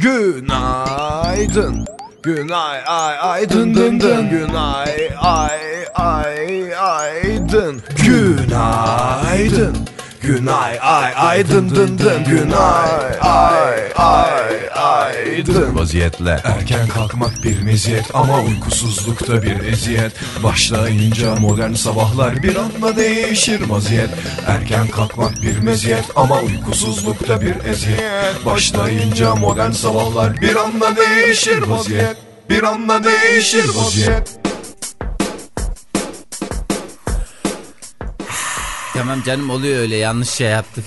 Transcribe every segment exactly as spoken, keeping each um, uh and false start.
Günaydın. Günay ay ay dın dın dın. Günay ay ay ay dın. Günaydın. Günay ay ay dın dın dın. Günay ay ay ay dın. Vaziyetle erken kalkmak bir meziyet ama uykusuzlukta bir eziyet. Başlayınca modern sabahlar bir anda değişir vaziyet. Erken kalkmak bir meziyet ama uykusuzlukta bir eziyet. Başlayınca modern sabahlar bir anda değişir vaziyet. Bir anda değişir vaziyet. Tamam canım, oluyor öyle, yanlış şey yaptık.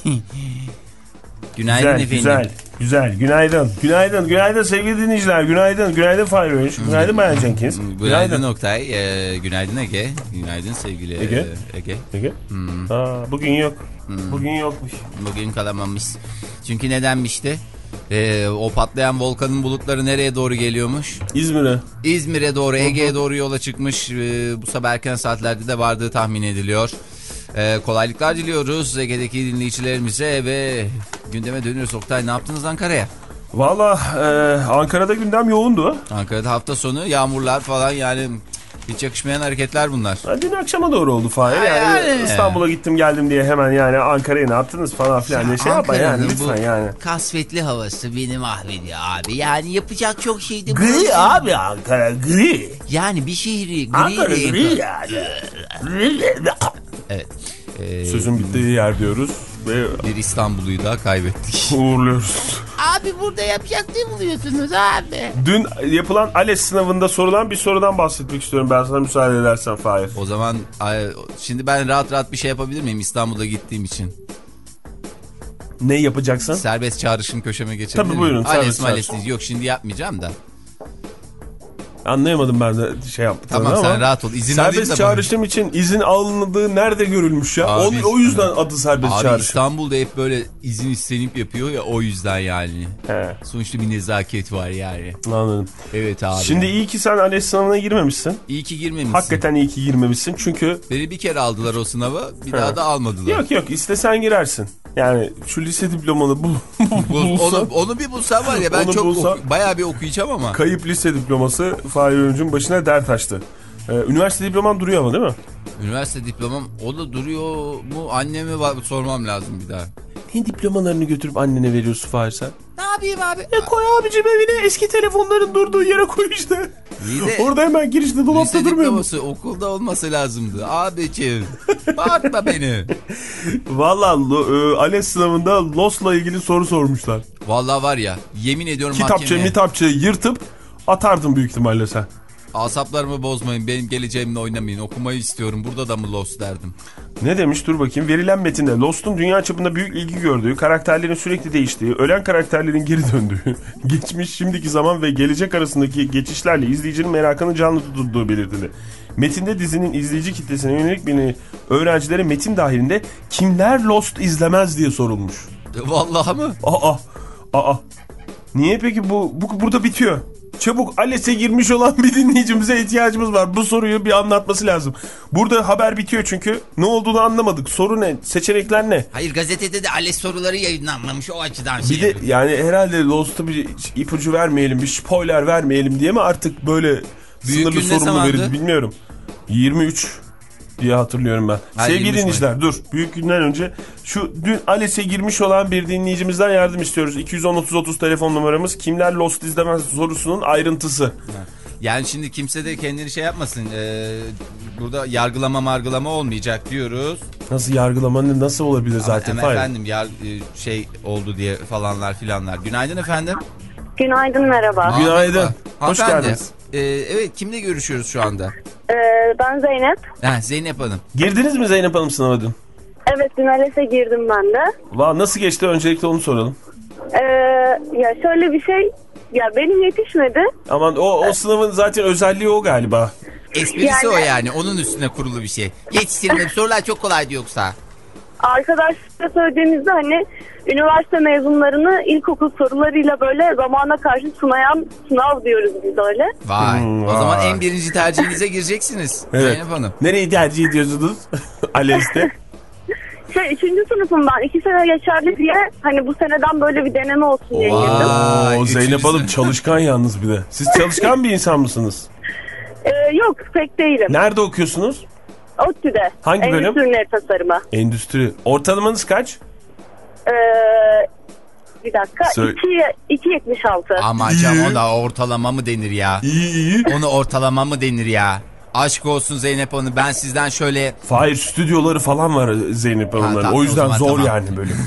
Günaydın güzel, efendim. Güzel, güzel. Günaydın. Günaydın, günaydın sevgili dinleyiciler. Günaydın, günaydın Fahir Öğünç. Günaydın Bayan Cenkins. Günaydın, günaydın Oktay. Ee, günaydın Ege. Günaydın sevgili Ege. E, Ege. Ege. Hmm. Aa, bugün yok. Hmm. Bugün yokmuş. Bugün kalamamış. Çünkü nedenmişti? Ee, o patlayan volkanın bulutları nereye doğru geliyormuş? İzmir'e. İzmir'e doğru, Ege'ye doğru yola çıkmış. Ee, bu sabah erken saatlerde de vardığı tahmin ediliyor. Ee, kolaylıklar diliyoruz Ege'deki dinleyicilerimize ve gündeme dönüyoruz. Oktay, ne yaptınız Ankara'ya? Valla e, Ankara'da gündem yoğundu. Ankara'da hafta sonu yağmurlar falan, yani hiç yakışmayan hareketler bunlar. Ha, dün akşama doğru oldu Fahir. Yani, yani İstanbul'a gittim geldim diye hemen yani Ankara'ya ne yaptınız falan filan diye şey yapma yani lütfen yani. Kasvetli havası beni mahvediyor abi. Yani yapacak çok şeydi. Gri abi Ankara gri. Yani bir şehri gri. Ankara gri yani. Evet. Ee, Sözün bittiği yer diyoruz ve bir İstanbul'u da kaybettik. Uğurluyoruz. Abi burada yapacak ne buluyorsunuz abi? Dün yapılan ALES sınavında sorulan bir sorudan bahsetmek istiyorum, ben sana müsaade edersen Fahir. O zaman şimdi ben rahat rahat bir şey yapabilir miyim İstanbul'a gittiğim için? Ne yapacaksın? Serbest çağrışım köşeme geçebilir miyim? Tabii buyurun. ALES malesiz yok, şimdi yapmayacağım da. Anlayamadım ben de şey yaptım. Tamam ama sen rahat ol. İzin serbest çağrışım bana için izin alındığı nerede görülmüş ya? Abi, o, o yüzden adı serbest abi çağrışım. İstanbul'da hep böyle izin istenip yapıyor ya, o yüzden yani. He. Sonuçta bir nezaket var yani. Anladım. Evet abi. Şimdi iyi ki sen ALES sınavına girmemişsin. İyi ki girmemişsin. Hakikaten iyi ki girmemişsin çünkü. Beni bir kere aldılar o sınava, bir He. daha da almadılar. Yok yok, istesen girersin. Yani şu lise diplomanı bul, bulsan, onu, onu bir bulsam var ya, ben çok bulsan, oku, bayağı bir okuyacağım ama. Kayıp lise diploması Fahir Öğüncü'nün başına dert açtı. Ee, üniversite diploman duruyor ama değil mi? Üniversite diplomam o da duruyor mu, anneme sormam lazım bir daha. Ne diplomalarını götürüp annene veriyorsun Fahir sen? Ne yapayım abi? E koy abicim evine, eski telefonların durduğu yere koy işte. De, orada hemen girişte dolapta durmuyor mu? Lise okulda olması lazımdı. Abiciğim bağırtma beni. Valla e, ALES sınavında LOS'la ilgili soru sormuşlar. Valla var ya, yemin ediyorum Kitapçı mahkemeye. mitapçıyı yırtıp atardın büyük ihtimalle sen. Asaplarımı bozmayın, benim geleceğimle oynamayın, okumayı istiyorum, burada da mı Lost derdim. Ne demiş dur bakayım. Verilen metinde Lost'un dünya çapında büyük ilgi gördüğü, karakterlerin sürekli değiştiği, ölen karakterlerin geri döndüğü, geçmiş, şimdiki zaman ve gelecek arasındaki geçişlerle izleyicinin merakını canlı tutulduğu belirtildi. Metinde dizinin izleyici kitlesine yönelik bir öğrencilere metin dahilinde kimler Lost izlemez diye sorulmuş. Vallahi mı? Aa, aa. Niye peki bu, bu burada bitiyor? Çabuk ALES'e girmiş olan bir dinleyicimize ihtiyacımız var. Bu soruyu bir anlatması lazım. Burada haber bitiyor çünkü. Ne olduğunu anlamadık. Soru ne? Seçenekler ne? Hayır, gazetede de ALES soruları yayınlanmamış, o açıdan şey. Bir de yani herhalde Lost'a bir ipucu vermeyelim, bir spoiler vermeyelim diye mi artık böyle büyük sınırlı sorumlu verildi bilmiyorum. yirmi üç diye hatırlıyorum ben. Ha, sevgili dinleyiciler dur. Büyük günden önce şu dün ALES'e girmiş olan bir dinleyicimizden yardım istiyoruz. iki yüz on otuz otuz telefon numaramız. Kimler Lost izlemez sorusunun ayrıntısı. Yani şimdi kimse de kendini şey yapmasın. Ee, burada yargılama margılama olmayacak diyoruz. Nasıl yargılama, nasıl olabilir zaten? Ama efendim yar, şey oldu diye falanlar filanlar. Günaydın efendim. Günaydın, merhaba. Günaydın. Hoş Hanımefendi. geldiniz. Ee, evet, kimle görüşüyoruz şu anda? Ee, ben Zeynep. Ha, Zeynep Hanım. Girdiniz mi Zeynep Hanım sınava dün? Evet, dün ALES'e girdim ben de. Valla nasıl geçti, öncelikle onu soralım. Ee, ya şöyle bir şey, ya benim yetişmedi. Aman o, o sınavın zaten özelliği o galiba. Esprisi yani... o yani, onun üstüne kurulu bir şey. Yetiştirme sorular çok kolaydı yoksa. Arkadaşlara söylediğimizde hani üniversite mezunlarını ilkokul sorularıyla böyle zamana karşı sınayan sınav diyoruz biz öyle. Vay. Hmm, o zaman vay. en birinci tercihinize gireceksiniz. Evet. Zeynep Hanım. Nereyi tercih ediyorsunuz ALES'te? Şey, üçüncü sınıfım ben. İki sene geçerli diye hani bu seneden böyle bir deneme olsun diye girdim. Oo, Vay, Zeynep üçüncü Hanım sene. çalışkan yalnız bir de. Siz çalışkan bir insan mısınız? Ee, yok pek değilim. Nerede okuyorsunuz? ODTÜ'de. Hangi bölüm? Endüstri ürünleri tasarımı. Endüstri. Ortalamanız kaç? Ee, bir dakika. Söyle. iki yetmiş altı. Ama canım ona ortalama mı denir ya? İyi iyi. Onu ortalama mı denir ya? Aşk olsun Zeynep Hanım, ben sizden şöyle... Fahir stüdyoları falan var Zeynep Hanım'ların. tamam, O yüzden o zaman zor tamam. yani bölüm.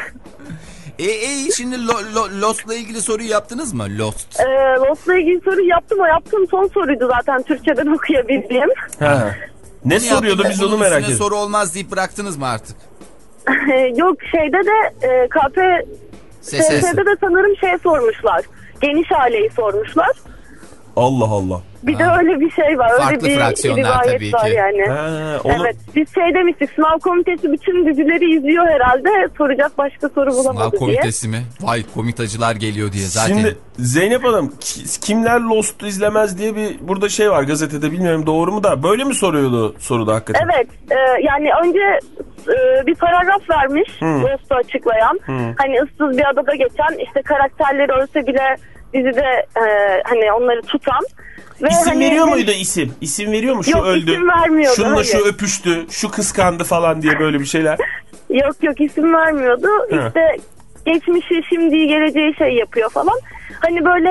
E, e şimdi lo, lo, Lost'la ilgili soruyu yaptınız mı? Lost. Ee, Lost'la ilgili soru yaptım. O yaptığım son soruydu zaten Türkçeden okuyabildiğim. Ha. Ne soruyordu biz onu merak ediyoruz. Soru olmaz deyip bıraktınız mı artık? Yok şeyde de e, K P Ses ses. S S'de de sanırım şey sormuşlar. Geniş aileyi sormuşlar. Allah Allah. Bir Ha. de öyle bir şey var. Farklı öyle bir fraksiyonlar rivayet tabii var ki. yani. Ha, onu... Evet. Biz şey demiştik. Sınav komitesi bütün dizileri izliyor herhalde. Soracak başka soru Sınav bulamadı diye. komitesi mi? Vay, komitacılar geliyor diye zaten. Şimdi Zeynep Hanım ki- kimler Lost'u izlemez diye bir burada şey var gazetede, bilmiyorum doğru mu da böyle mi soruyordu soruda hakikaten? Evet. E, yani önce e, bir paragraf vermiş. Lost'u açıklayan. Hani ıssız bir adada geçen, işte karakterleri ölse bile dizide e, hani onları tutan. Ve İsim hani, veriyor muydu isim? İsim veriyor mu? Şu Yok, öldü. isim vermiyordu, Şununla hayır. şu öpüştü. Şu kıskandı falan diye böyle bir şeyler. Yok yok isim vermiyordu. He. İşte geçmişi, şimdiyi, geleceği şey yapıyor falan. Hani böyle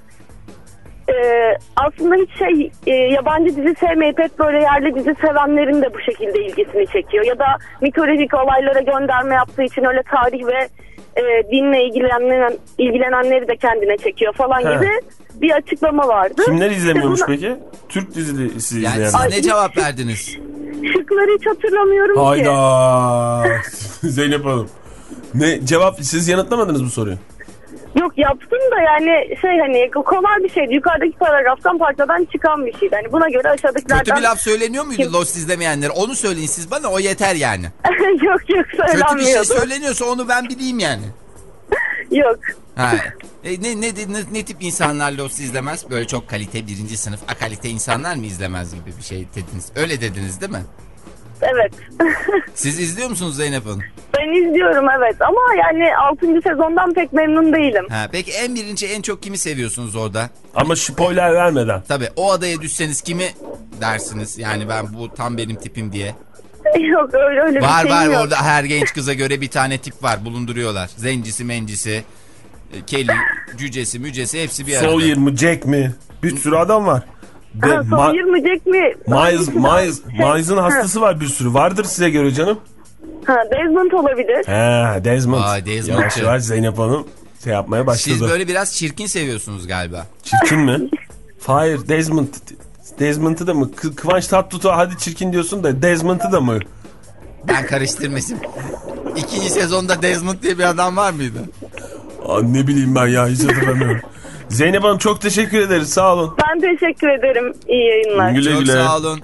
e, aslında hiç şey e, yabancı dizi sevmeyip hep böyle yerli dizi sevenlerin de bu şekilde ilgisini çekiyor. Ya da mitolojik olaylara gönderme yaptığı için öyle tarih ve e, dinle ilgilenen, ilgilenenleri de kendine çekiyor falan He. gibi bir açıklama vardı. Kimler izlemiyormuş İşte buna- peki? Türk dizisi yani izleyenler. siz Ay, ne cevap verdiniz? Şıkları hiç hatırlamıyorum ki. Hayda. Zeynep Hanım. Ne cevap, siz yanıtlamadınız bu soruyu? Yok yaptım da yani şey hani kolay bir şeydi. Yukarıdaki paragraftan parçadan çıkan bir şeydi. Hani buna göre aşağıdakilerden... Kötü bir laf söyleniyor muydu Kim? Lost izlemeyenlere? Onu söyleyin siz bana, o yeter yani. yok yok Kötü bir şey söylenmiyordu. söyleniyorsa onu ben bileyim yani. Yok. Ha. E, ne, ne, ne, ne tip insanlar Lost izlemez? Böyle çok kalite birinci sınıf akalite insanlar mı izlemez gibi bir şey dediniz. Öyle dediniz değil mi? Evet. Siz izliyor musunuz Zeynep Hanım? Ben izliyorum evet ama yani altıncı sezondan pek memnun değilim. Ha, peki en birinci en çok kimi seviyorsunuz orada? Ama spoiler vermeden. Tabii o adaya düşseniz kimi dersiniz? Yani ben bu tam benim tipim diye. yok öyle öyle Var bir var şeyim yok. orada her genç kıza göre bir tane tip var, bulunduruyorlar. Zencisi mencisi, e, keli, cücesi mücesi hepsi bir arada. Sawyer mı, Jack mi? Bir sürü adam var. De, Ha, son yirmeyecek mi? Miles, Hangisi Miles, daha- Miles'ın Ha, hastası var bir sürü. Vardır size göre canım. Ha, Desmond olabilir. He, Desmond. Vay, Desmond. Yavaş yavaş Zeynep Hanım şey yapmaya başladı. Siz böyle biraz çirkin seviyorsunuz galiba. Çirkin mi? Hayır, Desmond. Desmond'ı da mı? Kı- Kıvanç Tatlıtuğ hadi çirkin diyorsun da Desmond'ı da mı? Ben karıştırmasın. İkinci sezonda Desmond diye bir adam var mıydı? Aa, ne bileyim ben ya, hiç hatırlamıyorum. Zeynep Hanım çok teşekkür ederiz, sağ olun. Ben teşekkür ederim. İyi yayınlar. Güle Çok güle. sağ olun.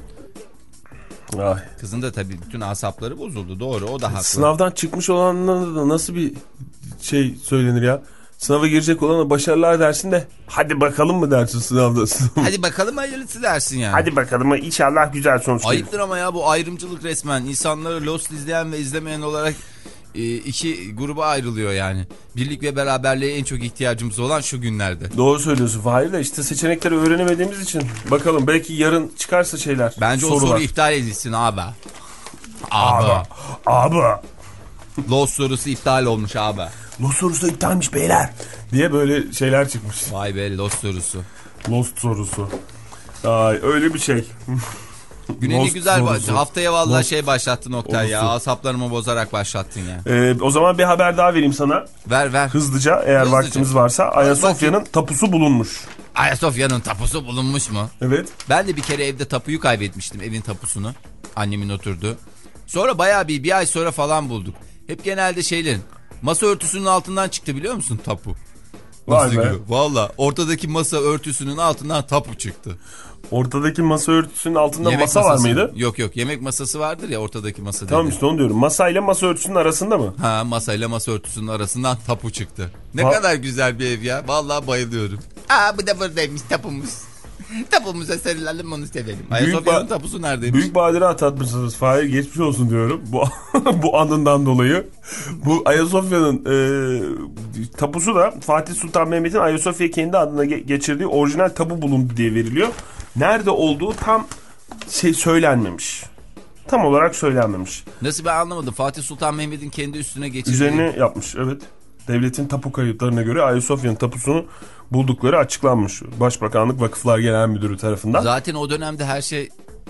Ay. Kızın da tabii bütün asapları bozuldu. Doğru, o da haklı. Sınavdan çıkmış olanlara da nasıl bir şey söylenir ya? Sınava girecek olana başarılar dersin de hadi bakalım mı dersin sınavda? Hadi bakalım hayırlısı dersin yani. Hadi bakalım inşallah güzel sonuç gelir. Ayıptır ama ya, bu ayrımcılık resmen. İnsanları Lost izleyen ve izlemeyen olarak e, iki gruba ayrılıyor yani. Birlik ve beraberliğe en çok ihtiyacımız olan şu günlerde. Doğru söylüyorsun Fahir de işte seçenekleri öğrenemediğimiz için bakalım belki yarın çıkarsa şeyler. Bence sorular. o soru iptal edilsin abi. Abi. Abi. Abi. Lost sorusu iptal olmuş abi. Lost sorusu iptalmiş beyler diye böyle şeyler çıkmış. Vay be, Lost sorusu. Lost sorusu. Ay öyle bir şey. Güne ne Lost güzel baş- sorusu. Haftaya vallahi Lost şey başlattın Oktay ya. sorusu. Asaplarımı bozarak başlattın ya. Ee, o zaman bir haber daha vereyim sana. Ver ver. Hızlıca eğer Hızlıca. vaktimiz varsa. Ayasofya'nın tapusu bulunmuş. Ayasofya'nın tapusu bulunmuş mu? Evet. Ben de bir kere evde tapuyu kaybetmiştim, evin tapusunu. Annemin oturdu. Sonra bayağı bir, bir ay sonra falan bulduk. Hep genelde şeylerin masa örtüsünün altından çıktı, biliyor musun tapu? Vay Nasıl be. gibi? Valla ortadaki masa örtüsünün altından tapu çıktı. Ortadaki masa örtüsünün altında Yemek masa masası. var mıydı? Yok yok, yemek masası vardır ya ortadaki masa. Tamam dedi. işte onu diyorum. Masayla masa örtüsünün arasında mı? Ha, masayla masa örtüsünün arasından tapu çıktı. Ne Va- kadar güzel bir ev ya. Vallahi bayılıyorum. Aa, bu da buradaymış tapumuz. Tapumuza sarılalım, onu sevelim. Büyük Ayasofya'nın ba- tapusu neredeymiş? Büyük badire atlatmışsınız. Fahir geçmiş olsun diyorum. Bu bu anından dolayı. Bu Ayasofya'nın e, tapusu da Fatih Sultan Mehmet'in Ayasofya kendi adına ge- geçirdiği orijinal tapu bulundu diye veriliyor. Nerede olduğu tam şey söylenmemiş. Tam olarak söylenmemiş. Nasıl, ben anlamadım. Fatih Sultan Mehmet'in kendi üstüne geçirdiği. Üzerine yapmış, evet. Devletin tapu kayıtlarına göre Ayasofya'nın tapusunu buldukları açıklanmış. Başbakanlık Vakıflar Genel Müdürü tarafından. Zaten o dönemde her şey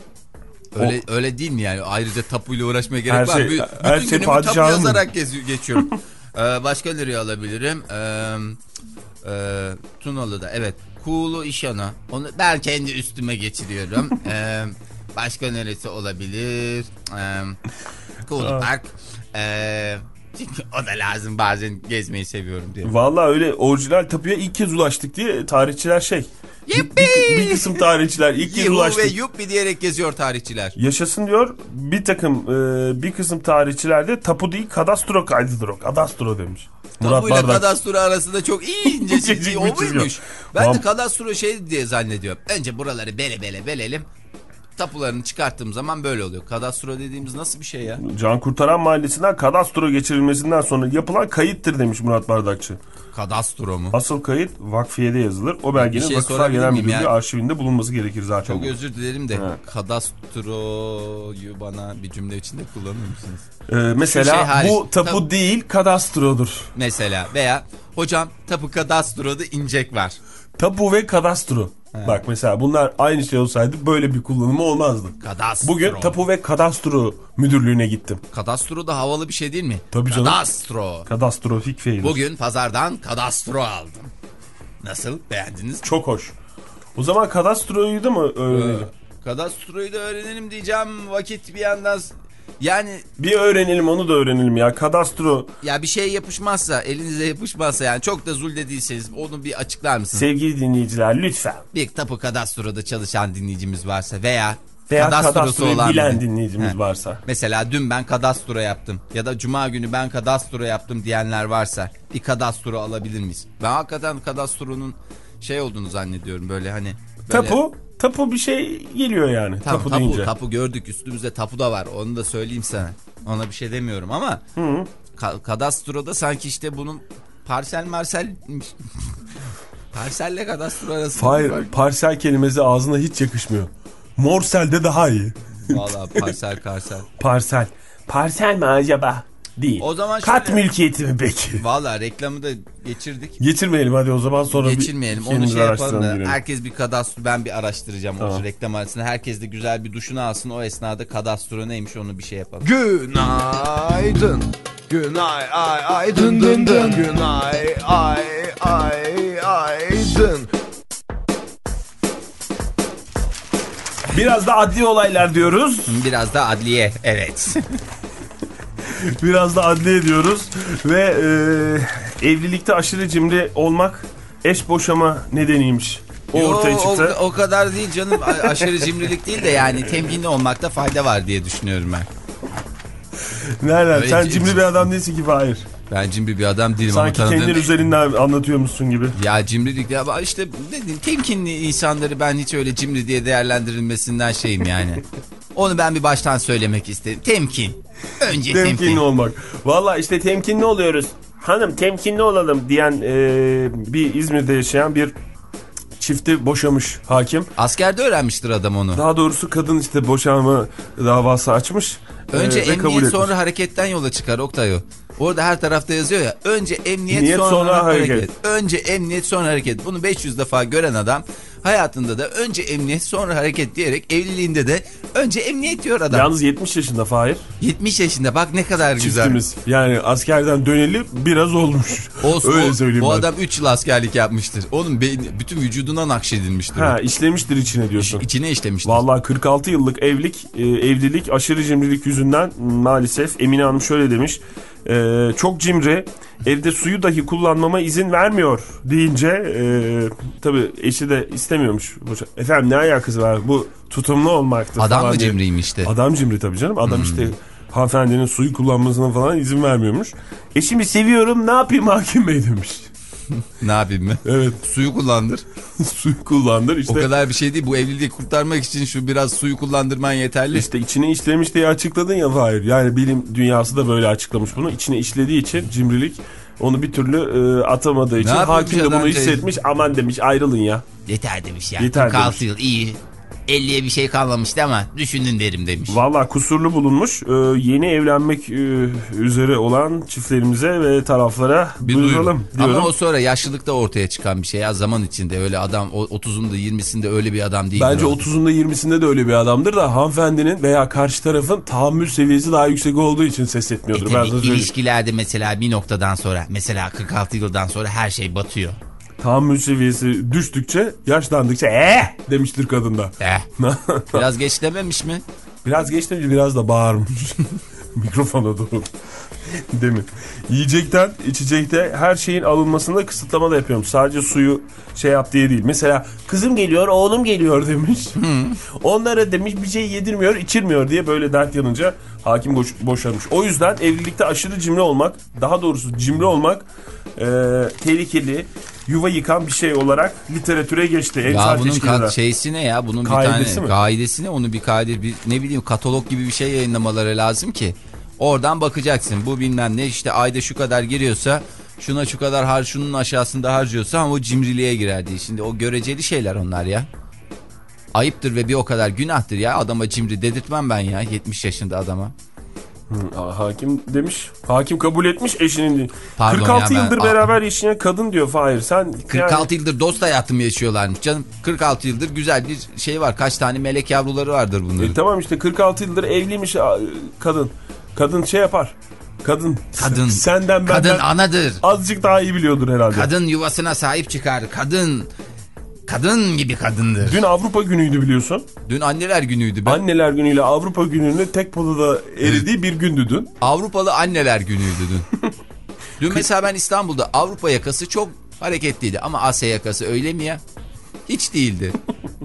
öyle o, öyle değil mi yani? Ayrıca tapuyla uğraşmaya gerek her var. Şey, Bütün her günümü şey tapu padişahın yazarak geziyor, geçiyorum. ee, başka nereye alabilirim? Ee, e, Tunalı'da, evet. Kuğulu İşan'a. Onu ben kendi üstüme geçiriyorum. ee, başka neresi olabilir? Ee, Kuğulu Park. Ee, çünkü o da lazım, bazen gezmeyi seviyorum diye. Vallahi öyle, orijinal tapuya ilk kez ulaştık diye tarihçiler şey. Bir, bir, bir kısım tarihçiler ilk kez Yuhu ulaştık. ve yuppi diyerek geziyor tarihçiler. Yaşasın diyor. Bir takım e, bir kısım tarihçiler de tapu değil kadastro kaydıdır o. Kadastro demiş. Tapuyla kadastro arasında çok ince çizgi o İnce muymuş? çizgi. Ben Tamam. de kadastro şey diye zannediyorum. Önce buraları bele bele belelim. Tapularını çıkarttığım zaman böyle oluyor. Kadastro dediğimiz nasıl bir şey ya? Can Kurtaran Mahallesi'nden kadastro geçirilmesinden sonra yapılan kayıttır demiş Murat Bardakçı. Kadastro mu? Asıl kayıt vakfiyede yazılır. O belgenin şey Vakıflar sorabilir Genel miyim Müdürlüğü ya? arşivinde bulunması gerekir zaten. Çok özür dilerim de Evet. kadastroyu bana bir cümle içinde kullanır mısınız? Ee, mesela Şu şey hariç, bu tapu tapu- değil kadastrodur. Mesela veya hocam tapu kadastroda incek var. Tapu ve kadastro. He. Bak mesela bunlar aynı şey olsaydı böyle bir kullanımı olmazdı. Kadastro. Bugün Tapu ve Kadastro Müdürlüğü'ne gittim. Kadastro da havalı bir şey değil mi? Tabii canım. Kadastro. Kadastrofik fiil. Bugün pazardan kadastro aldım. Nasıl? Beğendiniz mi? Çok hoş. O zaman kadastroyu da mı öğrenelim? Kadastroyu da öğrenelim diyeceğim. Vakit bir yandan... Yani... Bir öğrenelim, onu da öğrenelim ya. Kadastro. Ya bir şey yapışmazsa, elinize yapışmazsa, yani çok da zulde değilseniz onu bir açıklar mısınız? Sevgili dinleyiciler lütfen. Bir tapu kadastroda çalışan dinleyicimiz varsa veya... Veya kadastrosu kadastroyu olan bilen biri. dinleyicimiz He. varsa. Mesela dün ben kadastro yaptım ya da cuma günü ben kadastro yaptım diyenler varsa bir kadastro alabilir miyiz? Ben hakikaten kadastronun şey olduğunu zannediyorum, böyle hani... Böyle... Tapu, tapu bir şey geliyor yani. Tamam, tapu, tapu, deyince. tapu gördük, üstümüzde tapu da var, onu da söyleyeyim sana. Ona bir şey demiyorum ama Hı. ka- kadastroda sanki işte bunun parsel marsel... Parselle kadastro arasında... Hayır, parsel kelimesi ağzına hiç yakışmıyor. Morselde daha iyi. Valla parsel karsel. Parsel. Parsel mi acaba? Değil. O zaman Kat şöyle- mülkiyeti mi peki? Valla reklamı da geçirdik. Geçirmeyelim hadi o zaman, sonra Geçirmeyelim. bir Onu kendimizi şey yapalım araştıralım, da girelim. herkes bir kadastro, ben bir araştıracağım Tamam. o reklam arasında. Herkes de güzel bir duşunu alsın, o esnada kadastro neymiş onu bir şey yapalım. Günaydın. Günay ay ay dın dın dın. Günay ay ay ay dın. Biraz da adli olaylar diyoruz. Biraz da adliye, evet. Biraz da adliye diyoruz. Ve e, evlilikte aşırı cimri olmak eş boşama nedeniymiş. O Yo, ortaya çıktı. O, o kadar değil canım, A- aşırı cimrilik değil de yani temkinli olmakta fayda var diye düşünüyorum ben. Nereden? Öyle Sen cimri- cimri bir adam değilsin ki Fahir. Ben cimri bir adam değilim Sanki ama tanıdığım... kendin üzerinden anlatıyormuşsun gibi. Ya cimrilik ya işte dedim, temkinli insanları ben hiç öyle cimri diye değerlendirilmesinden şeyim yani. Onu ben bir baştan söylemek istedim. Temkin. Önce temkin. Temkinli olmak. Valla işte temkinli oluyoruz. Hanım temkinli olalım diyen e, bir İzmir'de yaşayan bir çifti boşamış hakim. Askerde öğrenmiştir adam onu. Daha doğrusu kadın işte boşanma davası açmış. Önce e, ve kabul emniyet etmiş. sonra hareketten yola çıkar Oktay o. Orada her tarafta yazıyor ya. Önce emniyet Niyet, sonra, sonra hareket. hareket. Önce emniyet sonra hareket. Bunu beş yüz defa gören adam hayatında da önce emniyet sonra hareket diyerek evliliğinde de önce emniyet diyor adam. Yalnız yetmiş yaşında Fahir. yetmiş yaşında bak ne kadar güzel. Çiftimiz. Yani askerden döneli biraz olmuş. Olsun, Öyle o, söyleyeyim bu ben. adam üç yıl askerlik yapmıştır. Onun beyni, bütün vücuduna nakşedilmiştir. Ha, o. işlemiştir içine diyorsun. İç- içine işlemiştir. Vallahi kırk altı yıllık evlilik, e, evlilik aşırı cimrilik yüzünden maalesef. Emine Hanım şöyle demiş. E, çok cimri, evde suyu dahi kullanmama izin vermiyor deyince e, tabii eşi de istemiyormuş. Efendim ne alakası var, bu tutumlu olmaktı Adam falan mı diye. cimriymiş işte? Adam cimri tabii canım. Adam Hmm. işte hanımefendinin suyu kullanmasına falan izin vermiyormuş. Eşimi seviyorum, ne yapayım hakim bey demiş. Ne yapayım mı? Evet. Suyu kullandır. Suyu kullandır işte. O kadar bir şey değil. Bu evliliği kurtarmak için şu biraz suyu kullandırman yeterli. İşte içine işlemiş diye açıkladın ya Fahir. Yani bilim dünyası da böyle açıklamış bunu. İçine işlediği için cimrilik onu bir türlü e, atamadığı için hakim de bunu hissetmiş. Aman demiş ayrılın ya. Yeter demiş ya. Yeter kırk altı demiş. yıl iyi. elliye bir şey kalmamıştı ama düşündün derim demiş. Valla kusurlu bulunmuş. Ee, yeni evlenmek e, üzere olan çiftlerimize ve taraflara Bir duyuralım diyorum. Ama o sonra yaşlılıkta ortaya çıkan bir şey ya, zaman içinde öyle adam otuzunda yirmisinde öyle bir adam değil. Bence otuzunda yirmisinde de öyle bir adamdır da hanımefendinin veya karşı tarafın tahammül seviyesi daha yüksek olduğu için ses etmiyordur. E ben tabii, ilişkilerde mesela bir noktadan sonra, mesela kırk altı yıldan sonra her şey batıyor. Tahammül seviyesi düştükçe, yaşlandıkça eee demiştir kadında. Eh. Biraz geç dememiş mi? Biraz geç demiş, biraz da bağırmış. Mikrofona doğru. Demin. Yiyecekten, içecekte her şeyin alınmasında kısıtlama da yapıyorum. Sadece suyu şey yap diye değil. Mesela kızım geliyor, oğlum geliyor demiş. Onlara demiş bir şey yedirmiyor, içirmiyor diye böyle dert yanınca hakim boş, boşanmış. O yüzden evlilikte aşırı cimri olmak, daha doğrusu cimri olmak e, tehlikeli, yuva yıkan bir şey olarak literatüre geçti. Ya bunun ka- şeysi ne ya? Bunun kaidesi bir tane mi? kaidesi ne? Onu bir kaide, bir ne bileyim katalog gibi bir şey yayınlamaları lazım ki. Oradan bakacaksın. Bu bilmem ne işte ayda şu kadar giriyorsa, şuna şu kadar har, şunun aşağısında harcıyorsa ama o cimriliğe girer diye. Şimdi o göreceli şeyler onlar ya. Ayıptır ve bir o kadar günahtır ya. Adama cimri dedirtmem ben ya, yetmiş yaşında adama. Hı, hakim demiş. Hakim kabul etmiş eşinin. Pardon kırk altı ya, ben- yıldır beraber yaşayan kadın diyor Fahir. Sen kırk altı yani... yıldır dost hayatımı yaşıyorlarmış canım. kırk altı yıldır güzel bir şey var. Kaç tane melek yavruları vardır bunların. E, tamam işte kırk altı yıldır evliymiş kadın. Kadın şey yapar. Kadın. Kadın. Senden benden. Kadın anadır. Azıcık daha iyi biliyordur herhalde. Kadın yuvasına sahip çıkar. Kadın kadın gibi kadındır. Dün Avrupa günüydü biliyorsun. Dün anneler günüydü. Ben... Anneler günüyle Avrupa gününün tek podada eridiği bir gündü dün. Avrupalı anneler günüydü dün. Dün mesela ben İstanbul'da Avrupa yakası çok hareketliydi. Ama Asya yakası öyle mi ya? Hiç değildi.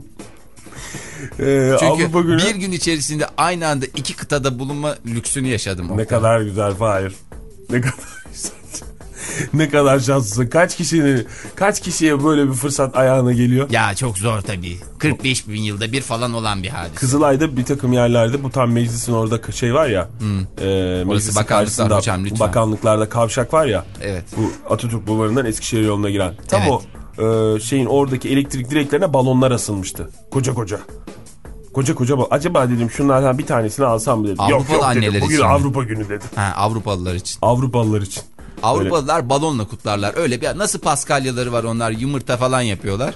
Ee, Çünkü Avrupa günü... bir gün içerisinde aynı anda iki kıtada bulunma lüksünü yaşadım. Ne kadar güzel Fahir. Ne kadar güzel. Ne kadar şanslısın. Kaç kişinin, kaç kişiye böyle bir fırsat ayağına geliyor? Ya çok zor tabii. kırk beş bin yılda bir falan olan bir hadise. Kızılay'da bir takım yerlerde bu tam meclisin orada şey var ya. Hmm. E, Orası bakanlıklar hocam lütfen. Bakanlıklarda kavşak var ya. Evet. Bu Atatürk Bulvarı'ndan Eskişehir yoluna giren. Tam Evet. o e, şeyin oradaki elektrik direklerine balonlar asılmıştı. Koca koca. Koca koca. Acaba dedim şunlardan bir tanesini alsam mı dedim. Avrupalı yok yok anneler dedim. Bugün için mi? Avrupa günü dedim. Ha, Avrupalılar için. Avrupalılar için. Avrupalılar öyle. Balonla kutlarlar. Öyle bir nasıl paskalyaları var onlar, yumurta falan yapıyorlar.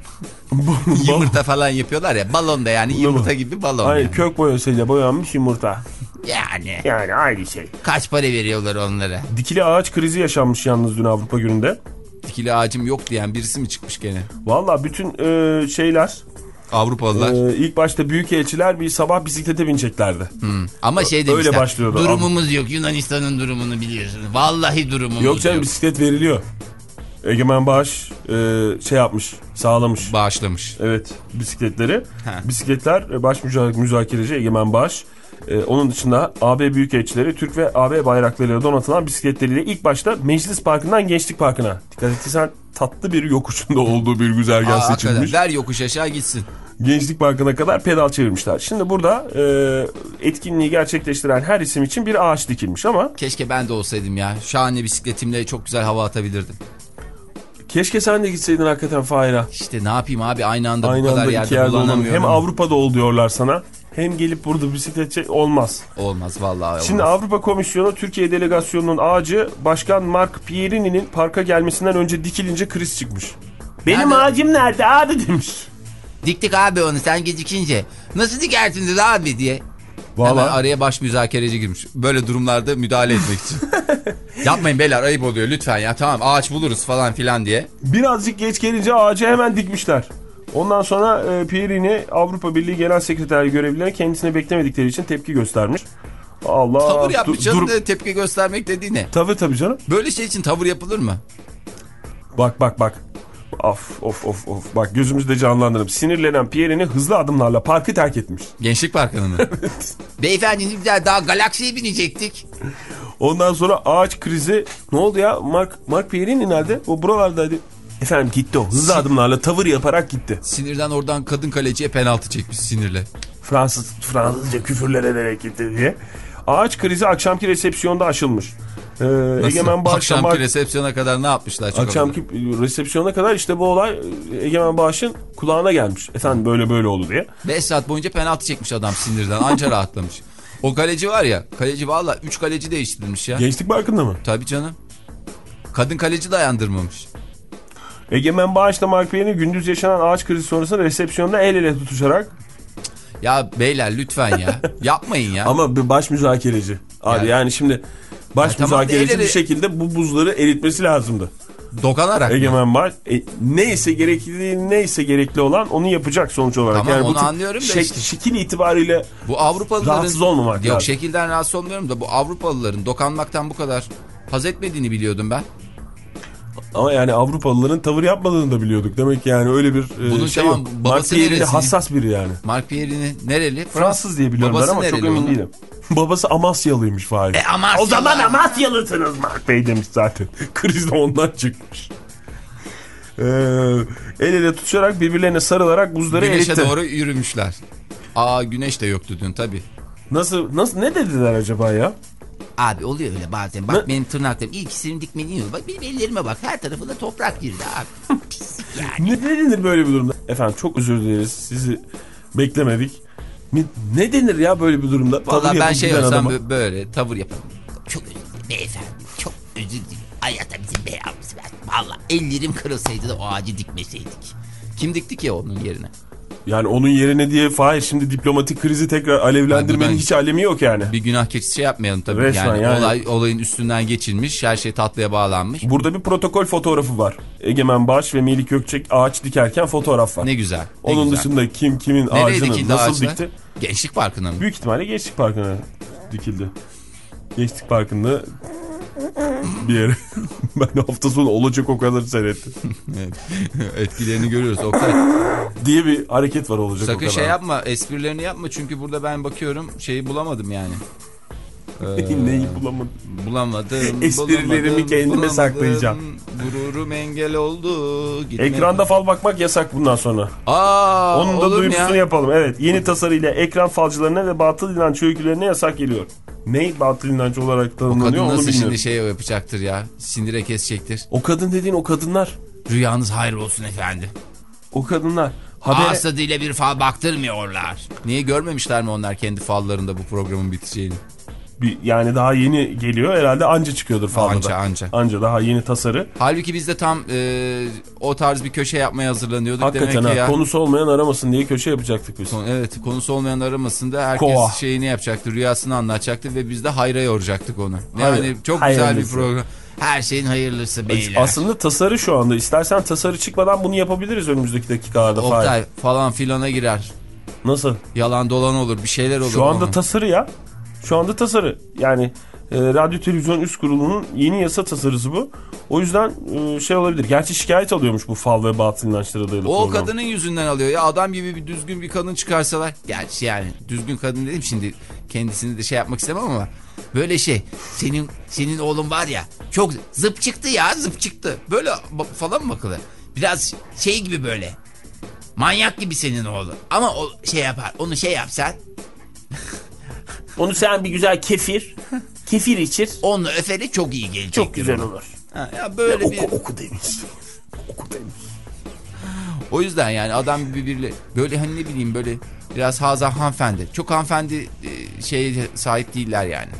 Yumurta falan yapıyorlar ya, balonda yani yumurta gibi balon. Hayır yani. Kök boyasıyla boyanmış yumurta. Yani. Yani aynı şey. Kaç para veriyorlar onlara? Dikili ağaç krizi yaşanmış yalnız dün Avrupa gününde. Dikili ağacım yok diyen birisi mi çıkmış gene? Valla bütün e, şeyler... Avrupalılar. Ee, ilk başta büyükelçiler bir sabah bisiklete bineceklerdi. Hmm. Ama şey demişler. Öyle başlıyordu. Durumumuz yok. Yunanistan'ın durumunu biliyorsunuz. Vallahi durumumuz yok. Yok canım bisiklet veriliyor. Egemen Bağış e, şey yapmış, sağlamış. Bağışlamış. Evet bisikletleri. Ha. Bisikletler baş müzakereci Egemen Bağış. E, onun dışında A B büyükelçileri Türk ve A B bayraklarıyla donatılan bisikletleriyle ilk başta Meclis Parkı'ndan Gençlik Parkı'na. Dikkat etsen tatlı bir yokuşunda olduğu bir güzergah Aa, seçilmiş. hakikaten. Ver yokuş aşağı gitsin. Gençlik Parkı'na kadar pedal çevirmişler. Şimdi burada e, etkinliği gerçekleştiren her isim için bir ağaç dikilmiş ama... Keşke ben de olsaydım ya. Şahane bisikletimle çok güzel hava atabilirdim. Keşke sen de gitseydin hakikaten Fahir'a. İşte ne yapayım abi, aynı anda aynı bu kadar anda yerde, iki yerde kullanamıyorum. Hem Avrupa'da ol diyorlar sana. Hem gelip burada bisiklet çek olmaz. Olmaz vallahi olmaz. Şimdi Avrupa Komisyonu Türkiye Delegasyonu'nun ağacı Başkan Mark Pierini'nin parka gelmesinden önce dikilince kriz çıkmış. Benim nerede? ağacım nerede abi demiş. Diktik abi onu sen gecikince. Nasıl dikersiniz abi diye. Vallahi. Hemen araya baş müzakereci girmiş. Böyle durumlarda müdahale etmek için. Yapmayın beyler, ayıp oluyor lütfen ya, tamam ağaç buluruz falan filan diye. Birazcık geç gelince ağacı hemen dikmişler. Ondan sonra e, Pierini Avrupa Birliği Genel Sekreteri görevlilerine kendisini beklemedikleri için tepki göstermiş. Allah. Tavır yapmış canım, dur- de tepki göstermek dediği ne? Tabii tabii canım. Böyle şey için tavır yapılır mı? Bak bak bak. Of of of of. Bak gözümüzde canlandırdım. Sinirlenen Pierini hızlı adımlarla parkı terk etmiş. Gençlik Parkı'nı mı? Beyefendi güzel, daha galaksiye binecektik. Ondan sonra ağaç krizi. Ne oldu ya? Mark, Mark Pierre'in nerede? O buralardaydı. Efendim gitti o. Hızlı adımlarla tavır yaparak gitti. Sinirden oradan kadın kaleciye penaltı çekmiş sinirle. Fransız Fransızca küfürler ederek gitti diye. Ağaç krizi akşamki resepsiyonda aşılmış. Ee, Egemen Bağış'la akşamki Mark... resepsiyona kadar ne yapmışlar? Çok Akşamki oldu. resepsiyona kadar işte bu olay Egemen Bağış'ın kulağına gelmiş. Efendim böyle böyle oldu diye. beş saat boyunca penaltı çekmiş adam sinirden. Anca rahatlamış. O kaleci var ya. Kaleci valla üç kaleci değiştirmiş ya. Gençlik Parkı'nda mı? Tabii canım. Kadın kaleci dayandırmamış. Egemen Bağış'la Mark Pierre'in gündüz yaşanan ağaç krizi sonrasında resepsiyonda el ele tutuşarak. Ya beyler lütfen ya. Yapmayın ya. Ama bir baş müzakereci. Abi yani, yani şimdi baş ya müzakereci tamam, bir şekilde bu buzları eritmesi lazımdı. Dokanarak Egemen Bağış e, neyse gerekli neyse gerekli olan onu yapacak sonuç olarak. Tamam yani onu bu anlıyorum da şek, işte. Şekil itibariyle bu Avrupalıların rahatsız olmamak yok, lazım. Şekilden rahatsız olmuyorum da bu Avrupalıların dokanmaktan bu kadar haz etmediğini biliyordum ben. Ama yani Avrupalıların tavır yapmadığını da biliyorduk. Demek ki yani öyle bir bunun şey tamam, yok. Mark Pierre'in hassas biri yani. Mark Pierre'in nereli? Fransız diye biliyorum ben ama çok emin onun? değilim. Babası Amasyalıymış Fahir. E, Amasyalı. O zaman Amasyalısınız Mark Bey demiş zaten. Kriz de ondan çıkmış. Ee, el ele tutuşarak birbirlerine sarılarak buzları Güneşe eritti. doğru yürümüşler. Aa güneş de yoktu dün tabii. Nasıl nasıl ne dediler acaba ya? Abi oluyor öyle bazen. Bak ne? benim tırnaklarım ilkisinin dikmeni yiyor. Bak benim ellerime bak. Her tarafında toprak girdi abi. Pislik yani. Ne, ne denir böyle bir durumda? Efendim çok özür dileriz. Sizi beklemedik. Ne, ne denir ya böyle bir durumda? Vallahi ben şey olsam adama. böyle tavır yaparım. Çok özür dilerim beyefendi. Çok özür dilerim. Hayata bizim belamızı ver. Valla ellerim kırılsaydı da o ağacı dikmeseydik. Kim dikti ki onun yerine? Yani onun yerine diye Fahir şimdi diplomatik krizi tekrar alevlendirmenin hiç alemi yok yani. Bir günah keçisi şey yapmayalım tabii. Resmen yani, yani. Olay, olayın üstünden geçilmiş. Her şey tatlıya bağlanmış. Burada bir protokol fotoğrafı var. Egemen Bağış ve Melih Gökçek ağaç dikerken fotoğraf var. Ne güzel. Ne onun güzel. dışında kim kimin nereye ağacını nasıl ağaçlar? dikti? Gençlik Parkı'na mı? Büyük ihtimalle Gençlik Parkı'na dikildi. Gençlik Parkı'nda bir yere. Ben hafta sonu olacak o kadar seyrettim. Evet. Etkilerini görüyoruz. Oktay. Diye bir hareket var olacak Sakın o kadar. şey yapma, esprilerini yapma çünkü burada ben bakıyorum şeyi bulamadım yani. Ee, Neyi bulamadım? Bulamadım. Esprilerimi bulamadım, kendime bulamadım. saklayacağım. Gururum engel oldu. Gitmek... Ekranda fal bakmak yasak bundan sonra. Aa, onun da duyurusunu ya. yapalım. Evet, yeni tasarıyla ekran falcılarına ve batıl inanç öykülerine yasak geliyor. Ne batıl inanç olarak tanımlanıyor onu bilmiyorum. O kadın nasıl şimdi şey yapacaktır ya? Sindire kesecektir. O kadın dediğin o kadınlar. Rüyanız hayır olsun efendim. O kadınlar. Habere... Ağız tadıyla bir fal baktırmıyorlar. Niye görmemişler mi onlar kendi fallarında bu programın biteceğini? Bir, yani daha yeni geliyor herhalde anca çıkıyordur falda. Anca anca. Anca daha yeni tasarı. Halbuki biz de tam e, o tarz bir köşe yapmaya hazırlanıyorduk. Hakikaten demek ki ha, ya. konusu olmayan aramasın diye köşe yapacaktık biz. Evet, konusu olmayan aramasında herkes Kova. şeyini yapacaktı, rüyasını anlatacaktı ve biz de hayra yoracaktık onu. Yani Hayır, çok hayırlısı. güzel bir program. Her şeyin hayırlısı beyler. Aslında tasarı şu anda. İstersen tasarı çıkmadan bunu yapabiliriz önümüzdeki dakikalarda. Oktay falan filana girer. Nasıl? Yalan dolan olur, bir şeyler olur. Şu anda onun. tasarı ya. Şu anda tasarı. Yani e, Radyo Televizyon Üst Kurulu'nun yeni yasa tasarısı bu. O yüzden e, şey olabilir. Gerçi şikayet alıyormuş bu fal ve batıl inançları adıyla. O program. kadının yüzünden alıyor ya. Adam gibi bir düzgün bir kadın çıkarsalar. Gerçi yani düzgün kadın dedim şimdi kendisini de şey yapmak istemem ama. Böyle şey senin senin oğlun var ya çok zıp çıktı ya zıp çıktı. Böyle falan mı bakılır? Biraz şey gibi böyle. Manyak gibi senin oğlun. Ama o şey yapar. Onu şey yapsan. Onu sen bir güzel kefir. Kefir içir. Onu öferi çok iyi gelecek. Çok güzel olur. Ha, ya böyle ya, bir... oku, oku demiş. Oku demiş. O yüzden yani adam birbiriyle böyle hani ne bileyim böyle biraz haza hanımefendi. Çok hanımefendi şeye sahip değiller yani.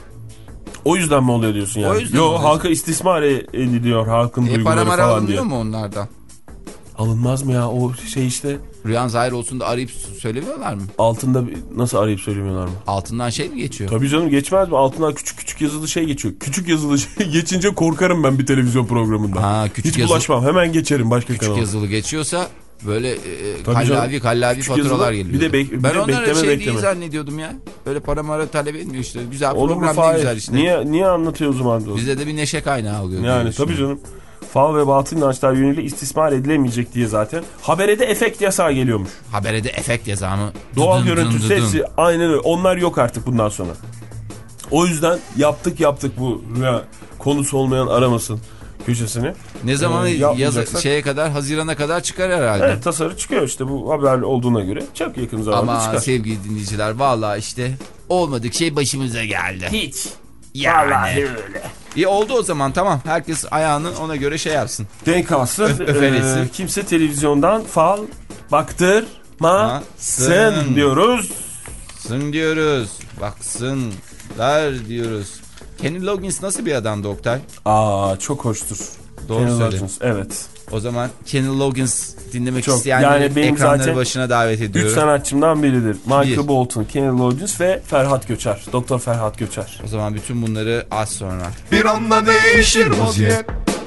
O yüzden mi oluyor diyorsun yani? O yüzden Yo oluyor. halka istismar ediliyor halkın E, duyguları para mara falan alınıyor diye. mu onlardan? Alınmaz mı ya o şey işte Rüyan zahir olsun da arayıp söylemiyorlar mı? altında nasıl arayıp söylemiyorlar mı? Altından şey mi geçiyor? Tabii canım geçmez mi? Altından küçük küçük yazılı şey geçiyor. Küçük yazılı şey geçince korkarım ben bir televizyon programında. Ha, küçük Hiç yazılı- bulaşmam hemen geçerim başka Küçük kanala. yazılı geçiyorsa böyle e, Tabii kallavi canım. kallavi Küçük faturalar yazılı, geliyor. bir de bek- bir ben de onlara bekleme, şey bekleme. değil zannediyordum ya. Böyle para mara talep etmiyor işte. Güzel Olur mu program ne Fahir? güzel işte. Niye, niye anlatıyor o zaman? Bize de bir neşe kaynağı oluyor. diye Yani tabii düşünüyorum. canım. Fal ve batıl inançlar yönüyle istismar edilemeyecek diye zaten. Habere de efekt yasağı geliyormuş. Habere de efekt yazamı. Doğal Dıdın görüntü dıdın dıdın. sesi aynen öyle. Onlar yok artık bundan sonra. O yüzden yaptık yaptık bu rüya konusu olmayan aramasın köşesini. Ne zaman Ee, yaz yapmayacaksak- şeye kadar, Hazirana kadar çıkar herhalde. Evet, tasarı çıkıyor işte bu haber olduğuna göre. Çok yakın zamanda Ama çıkar. sevgili dinleyiciler, vallahi işte olmadık şey başımıza geldi. Hiç. Yani. Vallahi öyle. İyi oldu o zaman, tamam. Herkes ayağını ona göre şey yapsın. Denk alsın. Öf- öfelesi. Ee, kimse televizyondan fal baktırmasın Sın. diyoruz. Sın diyoruz. Baksınlar diyoruz. Kenny Loggins nasıl bir adam Oktay? Aa, çok hoştur. Doğru Kenny söyle. Loggins, evet. O zaman Kenny Loggins dinlemek Çok. isteyenleri Yani benim ekranları zaten başına davet Üç ediyorum. sanatçımdan biridir. Michael Bir. Bolton, Kenny Loggins ve Ferhat Göçer. Doktor Ferhat Göçer. O zaman bütün bunları az sonra. Bir anda değişir vaziyet.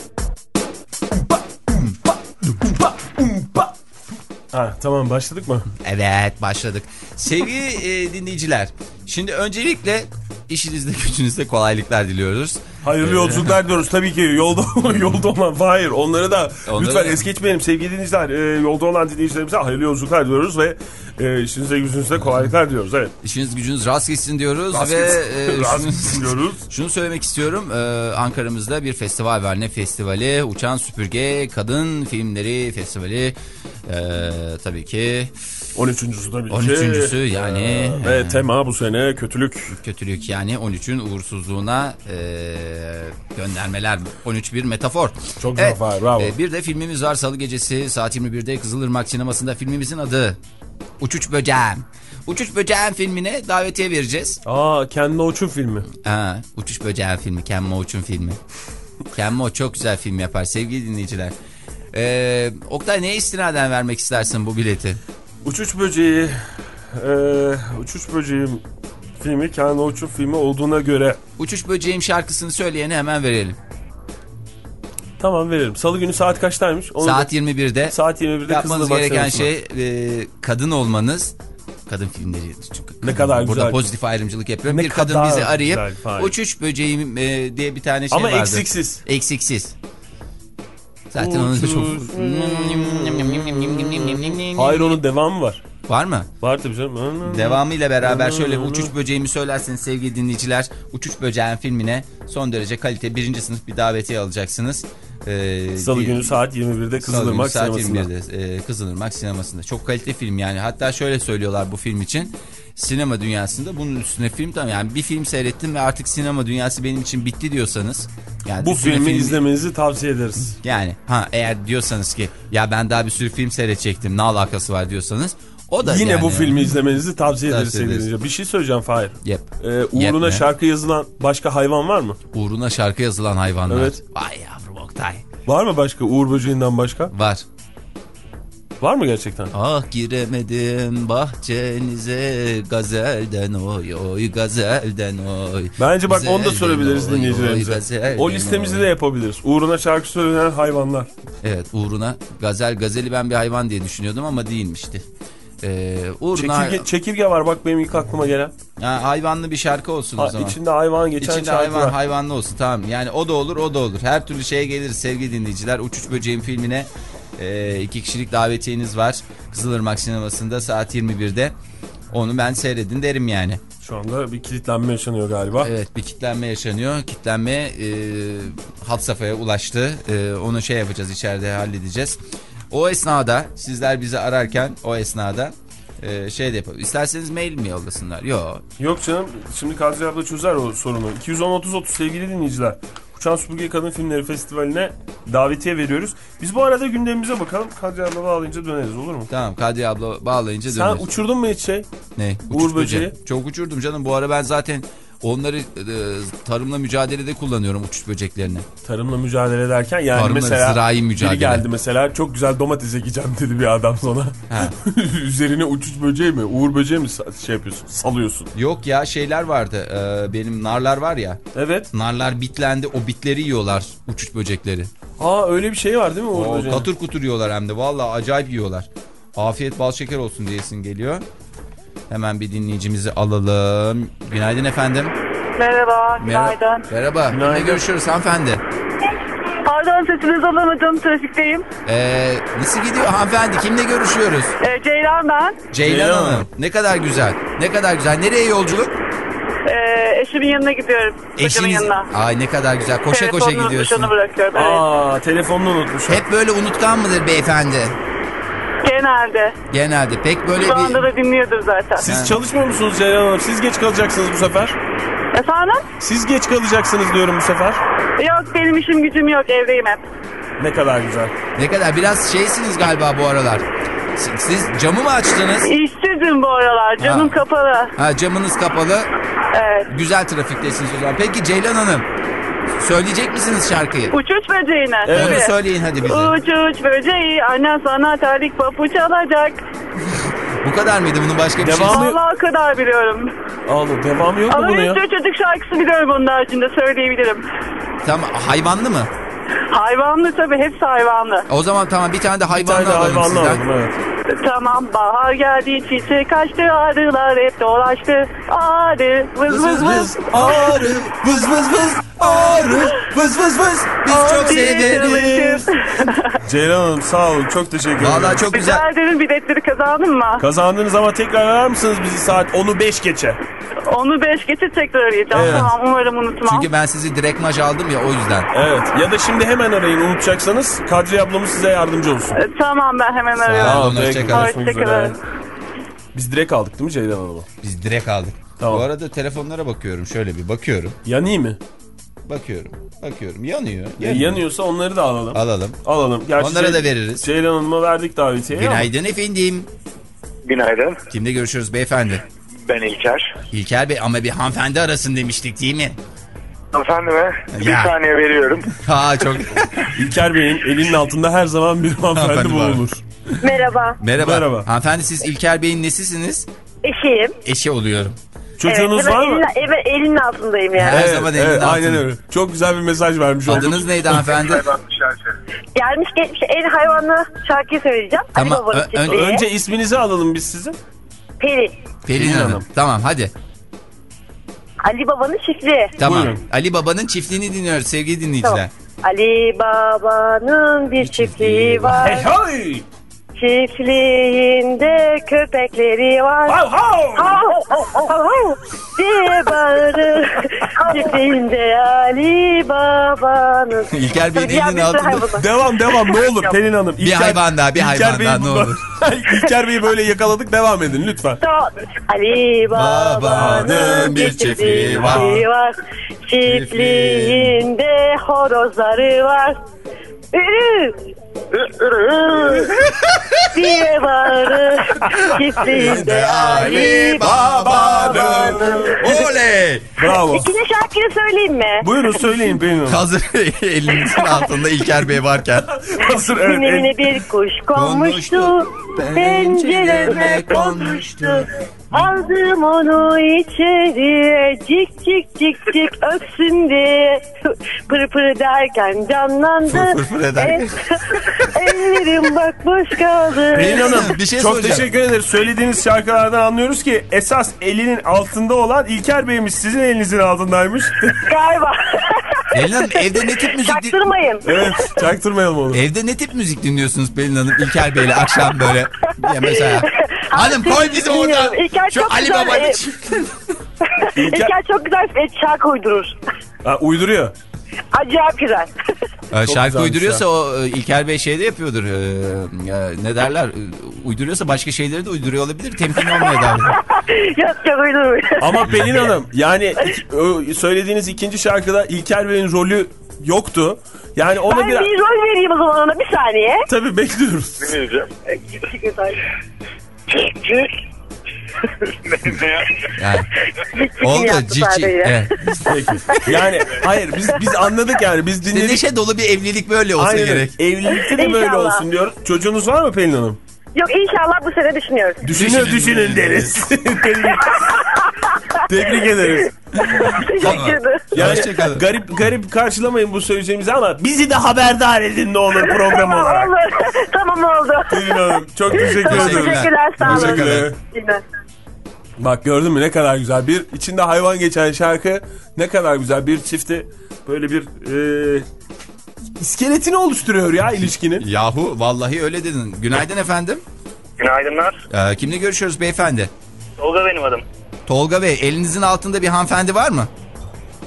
Ha, tamam, başladık mı? Evet, başladık. Sevgili e, dinleyiciler, şimdi öncelikle işinizde gücünüzde kolaylıklar diliyoruz. Hayırlı yolculuklar diyoruz tabii ki. Yolda yolda olan hayır. Onları da Onları lütfen da- es geçmeyelim sevgili dinleyiciler. E, yolda olan dinleyicilerimize hayırlı yolculuklar diyoruz ve e, işinize gücünüzde kolaylıklar diyoruz. Evet. İşiniz gücünüz rast gitsin diyoruz Rast ve gitsin. e, Rast şunu, gitsin diyoruz. şunu söylemek istiyorum. E, Ankara'mızda bir festival var. Ne festivali? Uçan Süpürge Kadın Filmleri Festivali. E, tabii ki on üçüncüsü tabii ki. on üçüncüsü yani. E, ve tema bu sene kötülük. Kötülük, yani on üçün uğursuzluğuna e, göndermeler. on üç bir metafor. Çok güzel, bravo. e, bir de filmimiz var Salı gecesi saat yirmi birde Kızılırmak Sineması'nda. Filmimizin adı Uçuş Böceğim. Uçuş Böceğim filmine davetiye vereceğiz. Aa, Ken Loach'un filmi. Ha, Uçuş Böceğim filmi, Ken Loach'un filmi. Ken Loach çok güzel film yapar sevgili dinleyiciler. Ee, Oktay, neye istinaden vermek istersin bu bileti? Uçuş Böceği e, Uçuş Böceği filmi Ken Loach'un filmi olduğuna göre Uçuş Böceğim şarkısını söyleyene hemen verelim. tamam, verelim. Salı günü saat kaçtaymış? Onu Saat da, yirmi birde. saat yirmi birde Yapmanız Kızılırmak gereken Sineması'nda. şey e, kadın olmanız. Kadın filmleri. Çünkü Ne kadar burada güzel. pozitif ayrımcılık yapıyorum. Ne Bir kadın kadar bizi arayıp güzel, Fahir. Uçuş Böceğim e, diye bir tane şey Ama vardı. eksiksiz. Eksiksiz. Zaten onu da çok... Hayır, onun devamı var. Var mı? Var tabii canım. Devamıyla beraber şöyle bir Uçuş Böceğimi söylerseniz sevgili dinleyiciler, Uçuş Böceğim filmine son derece kalite birinci sınıf bir davetiye alacaksınız. Ee, Salı bir- günü saat yirmi birde Salı günü Kızılırmak saat Sineması'nda. yirmi birde e, Kızılırmak Sineması'nda. Çok kalite film yani. Hatta şöyle söylüyorlar bu film için. Sinema dünyasında bunun üstüne film, tamam yani bir film seyrettim ve artık sinema dünyası benim için bitti diyorsanız. Yani Bu üstüne filmi film- izlemenizi tavsiye ederiz. Yani ha, eğer diyorsanız ki ya ben daha bir sürü film seyredecektim, ne alakası var diyorsanız, o da Yine yani, bu filmi izlemenizi tavsiye ederiz Tavsiye sevgili ederiz. dinleyiciler. Bir şey söyleyeceğim Fahir. Yep. Ee, uğruna Yep, şarkı yazılan başka hayvan var mı? Uğruna şarkı yazılan hayvanlar. Evet. Vay yavrum Oktay. Var mı başka Uğur Böceği'nden başka? Var. Var mı gerçekten? Ah giremedim bahçenize, gazelden oy oy, gazelden oy. Bence bak onu da Gazelden sorabiliriz oy, oy, dinleyicilerimize. gazelden O listemizi oy. de yapabiliriz. Uğruna şarkı söyleyen hayvanlar. Evet, uğruna gazel, gazeli ben bir hayvan diye düşünüyordum ama değilmişti. Ee, uğruna Çekirge, çekirge var bak benim ilk aklıma gelen. ha, hayvanlı bir şarkı olsun o Ha, zaman. içinde hayvan geçen İçinde şarkı hayvan var. hayvanlı olsun, tamam. Yani o da olur, o da olur. Her türlü şeye geliriz sevgili dinleyiciler. Uçuş Böceğim filmine e, iki kişilik davetiyeniz var. Kızılırmak Sineması'nda saat yirmi birde. Onu ben seyredin derim yani. Şu anda bir kilitlenme yaşanıyor galiba. Evet, bir kitlenme yaşanıyor. Kitlenme e, had safhaya ulaştı. E, onu şey yapacağız, içeride halledeceğiz. O esnada sizler bizi ararken o esnada e, şey de yapalım. İsterseniz mail mi yollasınlar? Yok. Yok canım, şimdi Kadriye abla çözer o sorunu. iki yüz on otuz otuz sevgili dinleyiciler. Uçan Süpürge Kadın Filmleri Festivali'ne davetiye veriyoruz. Biz bu arada gündemimize bakalım. Kadriye abla bağlayınca döneriz, olur mu? Tamam, Kadriye abla bağlayınca Sen döneriz. uçurdun mu hiç şey? Ne? Uğur Uçuş böceği. böceği. Çok uçurdum canım. Bu ara ben zaten onları e, tarımla mücadelede kullanıyorum, uçuş böceklerini. Tarımla mücadele ederken yani Tarımla mesela zirai mücadele. biri geldi mesela, çok güzel domates ekeceğim dedi bir adam sonra. Ha. Üzerine uçuş böceği mi, Uğur böceği mi sa- şey yapıyorsun, salıyorsun? Yok ya, şeyler vardı. Ee, benim narlar var ya. Evet. Narlar bitlendi. O bitleri yiyorlar uçuş böcekleri. Aa, öyle bir şey var değil mi Uğur O, böceği? katır kutur yiyorlar hem de. Vallahi acayip yiyorlar. Afiyet bal şeker olsun diyesin geliyor. Hemen bir dinleyicimizi alalım. Günaydın efendim. Merhaba, Merhaba. günaydın. Merhaba. Kimle Günaydın. görüşüyoruz hanımefendi? Pardon, sesinizi alamadım, trafikteyim. Ee, nasıl gidiyor hanımefendi? Kimle görüşüyoruz? Ee, Ceylan ben. Ceylan Ceylan Hanım. Hanım. Ne kadar güzel. Ne kadar güzel. Nereye yolculuk? Ee, Eşimin yanına gidiyorum. Eşimin Eşiniz... yanına. Ay ne kadar güzel. Koşa koşa Telefonunu gidiyorsun. unutmuş, onu bırakıyorum. Evet. Aa, telefonunu unutmuş. Hep böyle unutkan mıdır beyefendi? Genelde. Genelde. Pek böyle Şu anda bir... da dinliyordur zaten. Siz Ha. çalışmıyor musunuz Ceylan Hanım? Siz geç kalacaksınız bu sefer. Efendim? Siz geç kalacaksınız diyorum bu sefer. Yok, benim işim gücüm yok, evdeyim hep. Ne kadar güzel. Ne kadar biraz şeysiniz galiba bu aralar. Siz, siz camı mı açtınız? İşsizim bu aralar, canım Ha. kapalı. Ha, camınız kapalı. Evet. Güzel trafiktesiniz o zaman. Peki Ceylan Hanım, söyleyecek misiniz şarkıyı? Uçuş böceğine. Evet. Onu tabii. söyleyin hadi bize. Uçuş böceği, anne sana terlik papuç alacak. Bu kadar mıydı? Bunun başka bir şey? Devamı- Vallahi o kadar biliyorum. Allah, devamı yok mu Ama bunun bir ya? sürü çocuk şarkısı biliyorum onun haricinde, söyleyebilirim. Tamam, hayvanlı mı? Hayvanlı tabii, hepsi hayvanlı. O zaman tamam, bir tane de Bir hayvanlı tane alalım hayvanlı sizden. alalım, evet. Tamam, bahar geldi, çiçek açtı, arılar hep dolaştı. Arı, vız vız vız. Arı, vız vız vız, arı, vız vız vız. Biz çok severiz. Ceylan Hanım sağ olun, çok teşekkür ederim. Vallahi çok güzel. Rica ederim, biletleri kazandın mı? Kazandınız ama tekrar arar mısınız bizi saat onu beş geçe? Onu beş geçe tekrar arayacağım. Evet. Tamam, umarım unutmam. Çünkü ben sizi direkt maj aldım ya, o yüzden. Evet, ya da şimdi hemen arayın unutacaksanız. Kadriye ablamız size yardımcı olsun. E, Tamam, ben hemen Sağ arıyorum. olun, peki, hoşçakalın. görüşmek üzere. Hoşçakalın. Biz direkt aldık değil mi Ceylan Hanım'a? Biz direkt aldık. Tamam. Bu arada telefonlara bakıyorum, şöyle bir bakıyorum. Yanayım mı? Bakıyorum, bakıyorum. Yanıyor. E, yanıyor. yanıyorsa onları da alalım. Alalım. Alalım. Gerçi Onlara Cey- da veririz. Ceylan Hanım'a verdik davetiyeyi ama. Günaydın efendim. Günaydın. Kimle görüşüyoruz beyefendi? Ben İlker. İlker Bey, ama bir hanımefendi arasın demiştik değil mi? Efendime bir Ya. saniye veriyorum. Ha çok. İlker Bey'in elinin altında her zaman bir hanımefendi Hanımefendi var. bulunur. Merhaba, Merhaba. Merhaba. Hanımefendi, siz İlker Bey'in nesisiniz? eşiyim. Eşi oluyorum. Çocuğunuz evet, var mı? Elin, evet, elinin altındayım yani. Her Evet, zaman elinin evet, aynen altında. öyle. Çok güzel bir mesaj vermiş olduk. Adınız neydi hanımefendi? Gelmiş geçmiş el hayvanlı şarkıyı söyleyeceğim. Tamam, Ali Baba'nın ö- ön- çiftliği. Önce isminizi alalım biz sizin. Pelin. Pelin Pelin Hanım. Hanım. Tamam hadi. Ali Baba'nın çiftliği. Tamam. Buyurun. Ali Baba'nın çiftliğini dinliyoruz sevgili dinleyiciler. Tamam. Ali Baba'nın bir çiftliği var. Hey hey! Çiftliğinde köpekleri var. Hav hav! Hav, hav, hav, hav diye bağırır. Çiftliğinde Ali Baba'nın. İlker Bey'in Tabii ya, elinin bir sürü altında. hayvan. Devam devam ne olur Pelin Hanım. Bir hayvan daha, bir hayvan Bey'i daha, ne bu- olur. İlker Bey'i böyle yakaladık, devam edin lütfen. Ali Baba'nın bir çiftliği var. Çiftliğinde horozları var. Ürü, diye bağırır. Çiftliğinde Ali Baba'nın. Oley! Bravo. İkinci şarkıyı söyleyeyim mi? Buyurun söyleyin Pelin Hanım. Hazır elinizin altında İlker Bey varken. Hazır evet. Sinirine bir kuş konmuştu, pencereme konmuştu. Aldım onu içeri, cik cik cik cik öpsün diye. Pır pır derken canlandı. Fır fır fır ederken. El- Ellerim bak boş kaldı. Pelin Hanım Bir şey çok soracağım. teşekkür ederiz. Söylediğiniz şarkılardan anlıyoruz ki esas elinin altında olan İlker Bey'imiz sizin elinizin altındaymış. Galiba. Pelin Hanım, evde ne tip müzik din- Çaktırmayın. Evet, çaktırmayalım onu. Evde ne tip müzik dinliyorsunuz Pelin Hanım? İlker Bey'le akşam böyle. Ya mesela. Hanım koy bizi oradan. Bilmiyorum. İlker Şu çok Ali güzel, Baba'nın e, çiftliği. İlker çok güzel e, şarkı uydurur. Ha, uyduruyor. Acayip güzel. Ee, Şarkı güzelmiş uyduruyorsa o e, İlker Bey şey de yapıyordur. Ee, ya, ne derler? Ee, Uyduruyorsa başka şeyleri de uyduruyor olabilir. Temkinli olmaya davet. Yok yok uydurmuyor. Ama Pelin Hanım yani o söylediğiniz ikinci şarkıda İlker Bey'in rolü yoktu. Yani ona Ben bir... bir rol vereyim o zaman ona, bir saniye. Tabii bekliyoruz. Dinleyeceğim. Neyse ya. Yani, Cici oldu yaptı cici. sadece. Evet. Peki. Yani hayır biz biz anladık yani biz İşte dinledik. neşe dolu bir evlilik böyle olsa Aynen. gerek. Evlilikte de böyle İnşallah. olsun diyoruz. Çocuğunuz var mı Pelin Hanım? Yok, inşallah bu sene düşünüyoruz. Düşünün düşünün deriz. Tebrik- Tebrik ederiz. Teşekkür ederim. Yani Hoşçakalın. garip garip karşılamayın bu söyleyeceğimizi ama bizi de haberdar edin ne olur program olarak. Olur. Tamam oldu. Pelin Hanım çok teşekkür Tamam, ederim. teşekkürler, sağ olun. Teşekkürler. Yine. Bak gördün mü ne kadar güzel. Bir içinde hayvan geçen şarkı ne kadar güzel. Bir çifti böyle bir e, iskeletini oluşturuyor ya ilişkinin. Yahu vallahi öyle dedin. Günaydın efendim. Günaydınlar. Ee, kimle görüşüyoruz beyefendi? Tolga benim adım. Tolga Bey, elinizin altında bir hanımefendi var mı?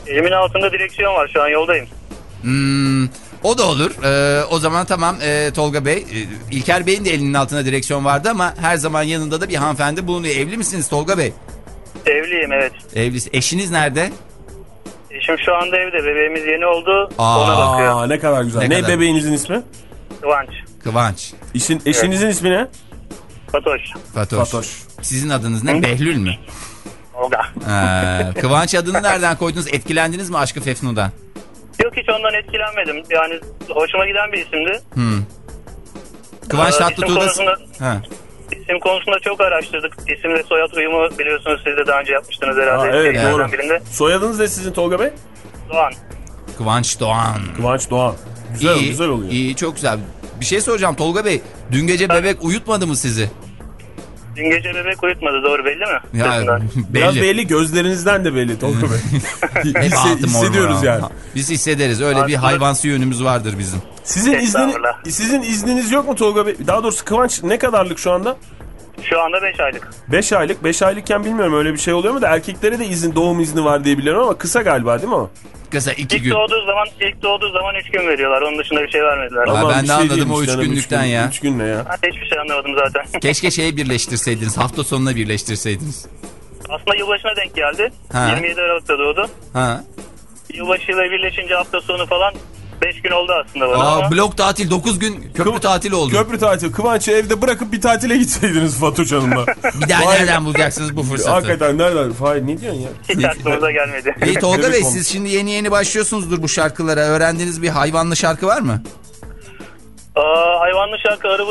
Elimin altında direksiyon var, şu an yoldayım. Hmm, o da olur. Ee, o zaman tamam ee, Tolga Bey. Ee, İlker Bey'in de elinin altında direksiyon vardı ama her zaman yanında da bir hanımefendi bulunuyor. Evli misiniz Tolga Bey? Evliyim, evet. Evlisi. Eşiniz nerede? Eşim şu anda evde, bebeğimiz yeni oldu. Aa. Ona bakıyor. Aa, ne kadar güzel. Ne Ne, kadar? bebeğinizin ismi? Kıvanç. Kıvanç. İşin, eşinizin ismi ne? Fatoş. Fatoş. Fatoş. Sizin adınız ne? Behlül mü? Olga. Ee, Kıvanç adını nereden koydunuz? Etkilendiniz mi Aşk-ı Fefnu'dan? Yok, hiç ondan etkilenmedim. Yani hoşuma giden bir isimdi. Hmm. Kıvanç Ee, Tatlıtuğ isim da... konusunda, Ha. isim konusunda çok araştırdık. İsim ve soyad uyumu biliyorsunuz, siz de daha önce yapmıştınız herhalde. Aa, evet, Yayınlardan doğru. birinde. Soyadınız ne sizin Tolga Bey? Doğan. Kıvanç Doğan. Kıvanç Doğan. Güzel, iyi, güzel oluyor. İyi, çok güzel. Bir şey soracağım Tolga Bey. Dün gece bebek uyutmadı mı sizi? Dün gece bebek uyutmadı, doğru, belli mi? Ya, Sesinden. Biraz belli. belli, gözlerinizden de belli Tolga Bey. Hep Hisse, altı hissediyoruz mormor. yani. Biz hissederiz. Öyle bir hayvansı yönümüz vardır bizim. Sizin izniniz, Estağfurullah. sizin izniniz yok mu Tolga Bey? Daha doğrusu Kıvanç ne kadarlık şu anda? Şu anda beş aylık. beş aylık. beş aylıkken bilmiyorum öyle bir şey oluyor mu da erkeklere de izin, doğum izni var diye biliyorum ama kısa galiba değil mi o? Kısa iki İlk gün. doğduğu zaman ilk doğduğu zaman üç gün veriyorlar. Onun dışında bir şey vermediler. Ha, Aman ben bir de anladım değilmiş o üç canım, günlükten gün, ya. üç gün ne ya? Ben hiçbir şey anlamadım zaten. Keşke şeyi birleştirseydiniz. Hafta sonuna birleştirseydiniz. Aslında yılbaşına denk geldi. Ha. yirmi yedi Aralık'ta doğdu. Ha. Yılbaşıyla birleşince hafta sonu falan beş gün oldu aslında bana Aa, ama. blok tatil dokuz gün köprü Kı- tatil oldu. Köprü tatili. Kıvanç'ı evde bırakıp bir tatile gitseydiniz Fatoş Hanım'la. Bir daha Vay. nereden bulacaksınız bu fırsatı? Hakikaten nereden? Fahir ne diyorsun ya? Hiç aklımıza gelmedi. İyi Tolga Bebek Bey olmuş. siz şimdi yeni yeni başlıyorsunuzdur bu şarkılara. Öğrendiğiniz bir hayvanlı şarkı var mı? Aa, hayvanlı şarkı arı.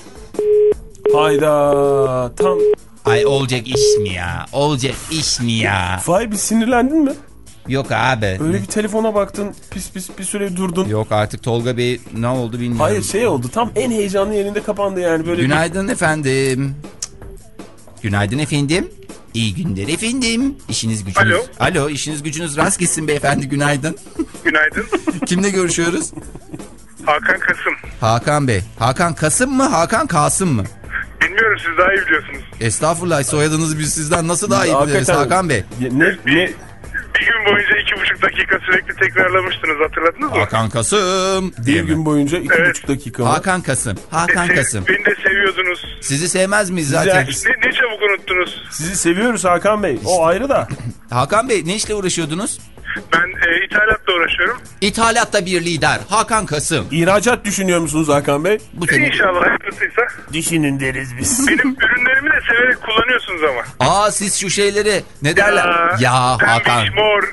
Hayda. Tam. Ay olacak iş mi ya? Olacak iş mi ya? Fahir bir sinirlendin mi? Yok abi. Öyle bir telefona baktın, pis pis bir süre durdun. Yok artık Tolga Bey ne oldu bilmiyorum. Hayır şey oldu, tam en heyecanlı yerinde kapandı yani böyle. Günaydın efendim. Günaydın efendim. İyi günler efendim. İşiniz gücünüz. Alo. Alo işiniz gücünüz rast gitsin beyefendi günaydın. Günaydın. Kimle görüşüyoruz? Hakan Kasım. Hakan Bey. Hakan Kasım mı Hakan Kasım mı? Bilmiyorum, siz daha iyi biliyorsunuz. Estağfurullah soyadınızı biz sizden nasıl daha iyi biliriz Hakikaten- Hakan Bey. Ya Ne, ne? Bir gün boyunca iki buçuk dakika sürekli tekrarlamıştınız, hatırladınız mı? Hakan Kasım. Bir gün boyunca iki Evet. buçuk dakika mı? Hakan Kasım. Hakan Se- Kasım. Beni de seviyordunuz. Sizi sevmez miyiz zaten? Size- Ne, ne çabuk unuttunuz. Sizi seviyoruz Hakan Bey. O ayrı da. Hakan Bey ne işle uğraşıyordunuz? Ben e, ithalatla uğraşıyorum. İthalatta bir lider Hakan Kasım. İhracat düşünüyor musunuz Hakan Bey? Bu sene. İnşallah hayırlısıysa. Düşünün deriz biz. Benim ürünlerimi de severek kullanıyorsunuz ama. Aa siz şu şeyleri ne derler? Ya Hakan. Pembiş, mor.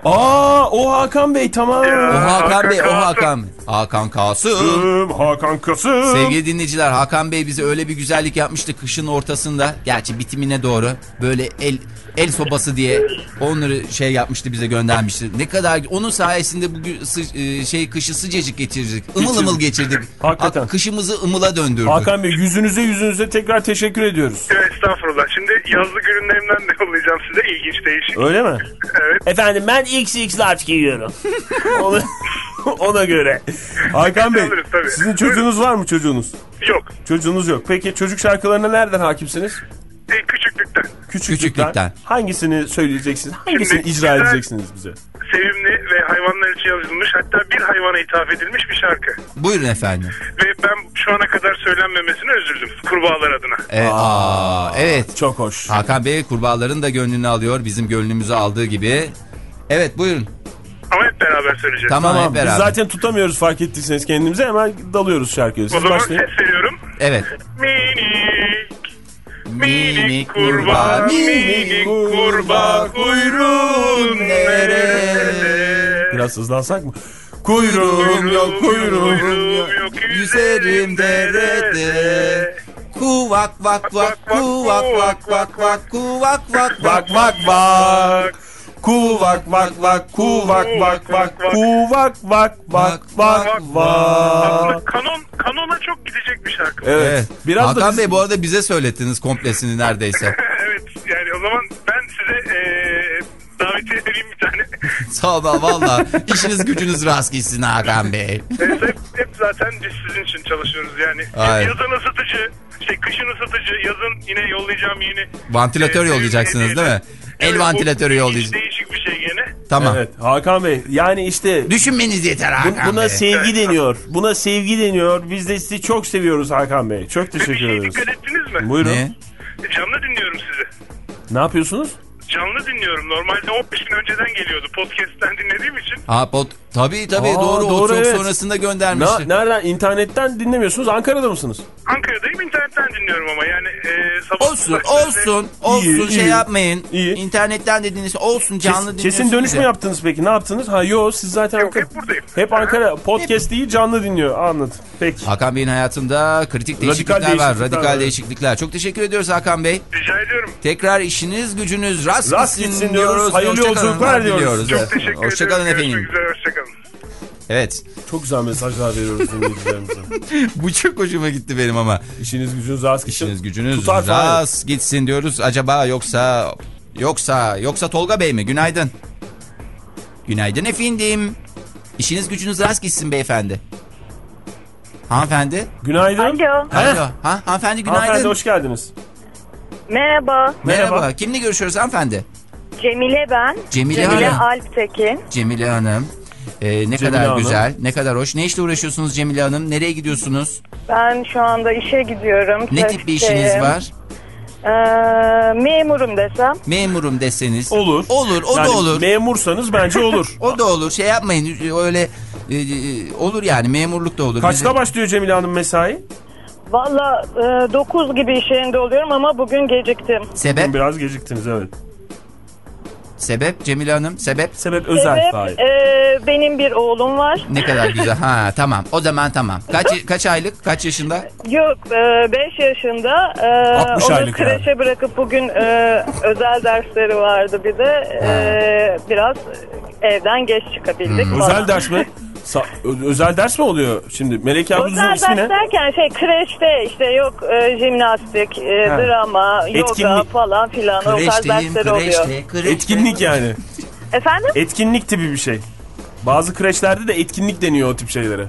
Aa o Hakan Bey tamam. O Hakan Hakan Bey o Kasım. Hakan. Hakan Kasım. Kasım, Hakan Kasım. Sevgili dinleyiciler Hakan Bey bize öyle bir güzellik yapmıştı kışın ortasında. Gerçi bitimine doğru böyle el el sobası diye onları şey yapmıştı bize göndermişti. Ne kadar onun sayesinde bugün sı- e, şey kışı sıcacık geçirdik. Imıl ımıl geçirdik. Hakikaten. Ha- Kışımızı ımıla döndürdük. Hakan Bey yüzünüze yüzünüze tekrar teşekkür ediyoruz. Evet, estağfurullah. Şimdi yazlık ürünlerimden de yollayacağım size. İlginç, değişik. Öyle mi? Evet. Efendim ben X X large giyiyorum. ona, ona göre. Hakan Bey Alırız, tabii. sizin çocuğunuz var mı çocuğunuz? Yok. Çocuğunuz yok. Peki çocuk şarkılarına nereden hakimsiniz? E, küçüklükten. Küçüklükten. Küçüklükten. Hangisini söyleyeceksiniz? Hangisini Şimdi icra güzel- edeceksiniz bize? Sevimli ve hayvanlar için yazılmış, hatta bir hayvana hitap edilmiş bir şarkı. Buyurun efendim. Ve ben şu ana kadar söylenmemesine üzüldüm. Kurbağalar adına. E, aa, evet. Çok hoş. Hakan Bey kurbağaların da gönlünü alıyor. Bizim gönlümüzü aldığı gibi. Evet buyurun. Ama hep beraber söyleyeceğiz. Tamam, Tamam hep biz beraber. zaten tutamıyoruz fark ettiyseniz kendimize hemen dalıyoruz şarkıya. O Siz zaman başlayın. ses veriyorum. Evet. Minik, Minik kurbağa, kurbağa, minik kurbağa, kuyruğun nerede? Biraz hızlansak mı? Kuyruğum yok kuyruğum yok. yok, Yüzerim derede. Kuvak vak vak kuvak vak vak vak kuvak vak Bak bak bak. Kuvak vak vak kuvak vak vak kuvak vak vak vak Aslında vak. kanon, kanona çok gidecek bir şarkı. Evet. Evet. Biraz Hakan da biz- Bey bu arada bize söylettiniz komplesini neredeyse. Evet, yani o zaman ben size eee davetiye vereyim bir tane. Sağ ol valla. İşiniz gücünüz rast gitsin Hakan Bey. Evet, hep, hep zaten biz sizin için çalışıyoruz yani. Ay. Yazın ısıtıcı, şey kışın ısıtıcı, yazın yine yollayacağım yeni. Vantilatör eee, yollayacaksınız hediyeler. değil mi? El Evet, vantilatörü bu yollayacağız. Değişik bir şey gene. Tamam. Evet Hakan Bey yani işte Düşünmeniz yeter bu, Hakan buna Bey. sevgi deniyor. Buna sevgi deniyor. Biz de sizi çok seviyoruz Hakan Bey. Çok Bir teşekkür şey ederiz. dikkat ettiniz mi? Buyurun. Ne? Canlı dinliyorum sizi. Ne yapıyorsunuz? Canlı dinliyorum. Normalde on beş gün önceden geliyordu. Podcast'ten dinlediğim için. Ha, pot, tabii tabii Aa, doğru, doğru, o çok evet. sonrasında göndermişti. Na, nereden? İnternetten dinlemiyorsunuz. Ankara'da mısınız? Ankara'dayım, internetten dinliyorum ama yani e, sabah Olsun, başlarında- olsun, olsun İyi, şey iyi. yapmayın. İyi. İnternetten dediğiniz olsun, canlı Kes, dinliyorsunuz. kesin dönüş mü ya. yaptınız peki? Ne yaptınız? Ha yo siz zaten Yok, Ankara. hep buradayım. Hep Ankara. Podcast değil canlı dinliyor. Anladım. Peki. Hakan Bey'in hayatında kritik değişiklikler var. değişiklikler Radikal var. değişiklikler. Çok teşekkür ediyoruz Hakan Bey. Rica ediyorum. Tekrar işiniz gücünüz rast, Rast gitsin diyoruz. Hayırlı Hoşça kalın. yolculuklar diyoruz. Çok Evet. teşekkür Hoşça ederim. kalın efendim. Görüşmek üzere, hoşçakalın. Evet. Çok güzel mesajlar veriyoruz dinleyicilerimize. Bu çok hoşuma gitti benim ama. İşiniz gücünüz rast gitsin. İşiniz gücünüz Tutar falan. rast gitsin diyoruz. Acaba yoksa yoksa yoksa Tolga Bey mi? Günaydın. Günaydın efendim. İşiniz gücünüz rast gitsin beyefendi. Hanımefendi. Günaydın. Alo. Alo. Ha, hanımefendi günaydın. Hanımefendi hoş geldiniz. Merhaba. Merhaba. Merhaba. Kimle görüşüyoruz hanımefendi? Cemile ben. Cemile Cemile Hanım. Alptekin. Cemile Hanım. Ee, ne Cemile kadar Hanım. güzel, ne kadar hoş. Ne işle uğraşıyorsunuz Cemile Hanım? Nereye gidiyorsunuz? Ben şu anda işe gidiyorum. Ne tip bir işiniz trafikteyim. var? Ee, memurum desem. Memurum deseniz. Olur. Olur, o Yani da olur. memursanız bence olur. O da olur. Şey yapmayın. Öyle e, e, olur yani. Memurluk da olur. Kaçta Bizi- başlıyor Cemile Hanım mesai? Valla e, dokuz gibi iş yerinde oluyorum ama bugün geciktim. Sebep? Biraz geciktiniz evet. Sebep Cemile Hanım? Sebep? Sebep özel. Sebep Hayır. e, benim bir oğlum var. Ne kadar güzel. Ha tamam. O zaman tamam. Kaç kaç aylık? Kaç yaşında? Yok beş yaşında. E, altmış onu aylık kreşe bırakıp bugün e, özel dersleri vardı bir de. E, biraz evden geç çıkabildik. Hmm. falan. Özel ders mi? Sa- ö- özel ders mi oluyor şimdi? Melek yavrunuzun Özel ismi ders ne? derken şey kreşte işte yok e, jimnastik, e, Ha. drama, yoga Etkinlik. falan filan o tarz Kreşteyim, dersleri oluyor. kreşte, kreşte. Etkinlik yani. Efendim? Etkinlik tipi bir şey. Bazı kreşlerde de etkinlik deniyor o tip şeylere.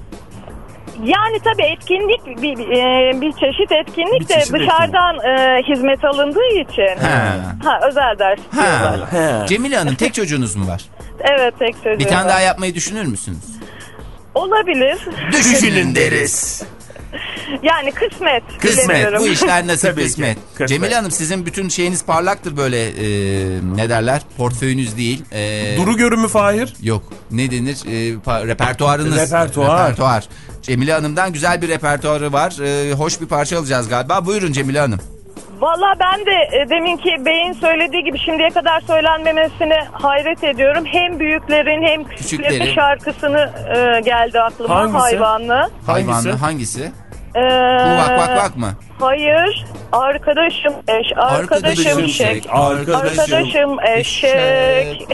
Yani tabii etkinlik bir, bir, e, bir çeşit etkinlik Bir de çeşit dışarıdan e, hizmet alındığı için. Ha. Ha, özel ders diyorlar. Ha. He. Cemile Hanım tek çocuğunuz mu var? Evet tek çocuğum. Bir tane var. daha yapmayı düşünür müsünüz? Olabilir. Düşünün deriz. Yani kısmet. Kısmet. bilemiyorum. Bu işler nasip Tabii ki. kısmet. Kısmet. Cemile Hanım sizin bütün şeyiniz parlaktır böyle e, ne derler? Portföyünüz değil. E, Duru görümü Fahir. Yok. Ne denir? E, pa- repertuarınız. Repertuar. Repertuar. Cemile Hanım'dan güzel bir repertuarı var. E, hoş bir parça alacağız galiba. Buyurun Cemile Hanım. Valla ben de e, deminki beyin söylediği gibi şimdiye kadar söylenmemesine hayret ediyorum. Hem büyüklerin hem küçüklerin Küçüklerin. şarkısını e, geldi aklıma. Hangisi? Hayvanlı. Hayvanlı hangisi? Ee, Bu vak vak vak mı? Hayır. Arkadaşım eş. Arkadaşım Arkadaşım şek. Arkadaşım. Arkadaşım eşek.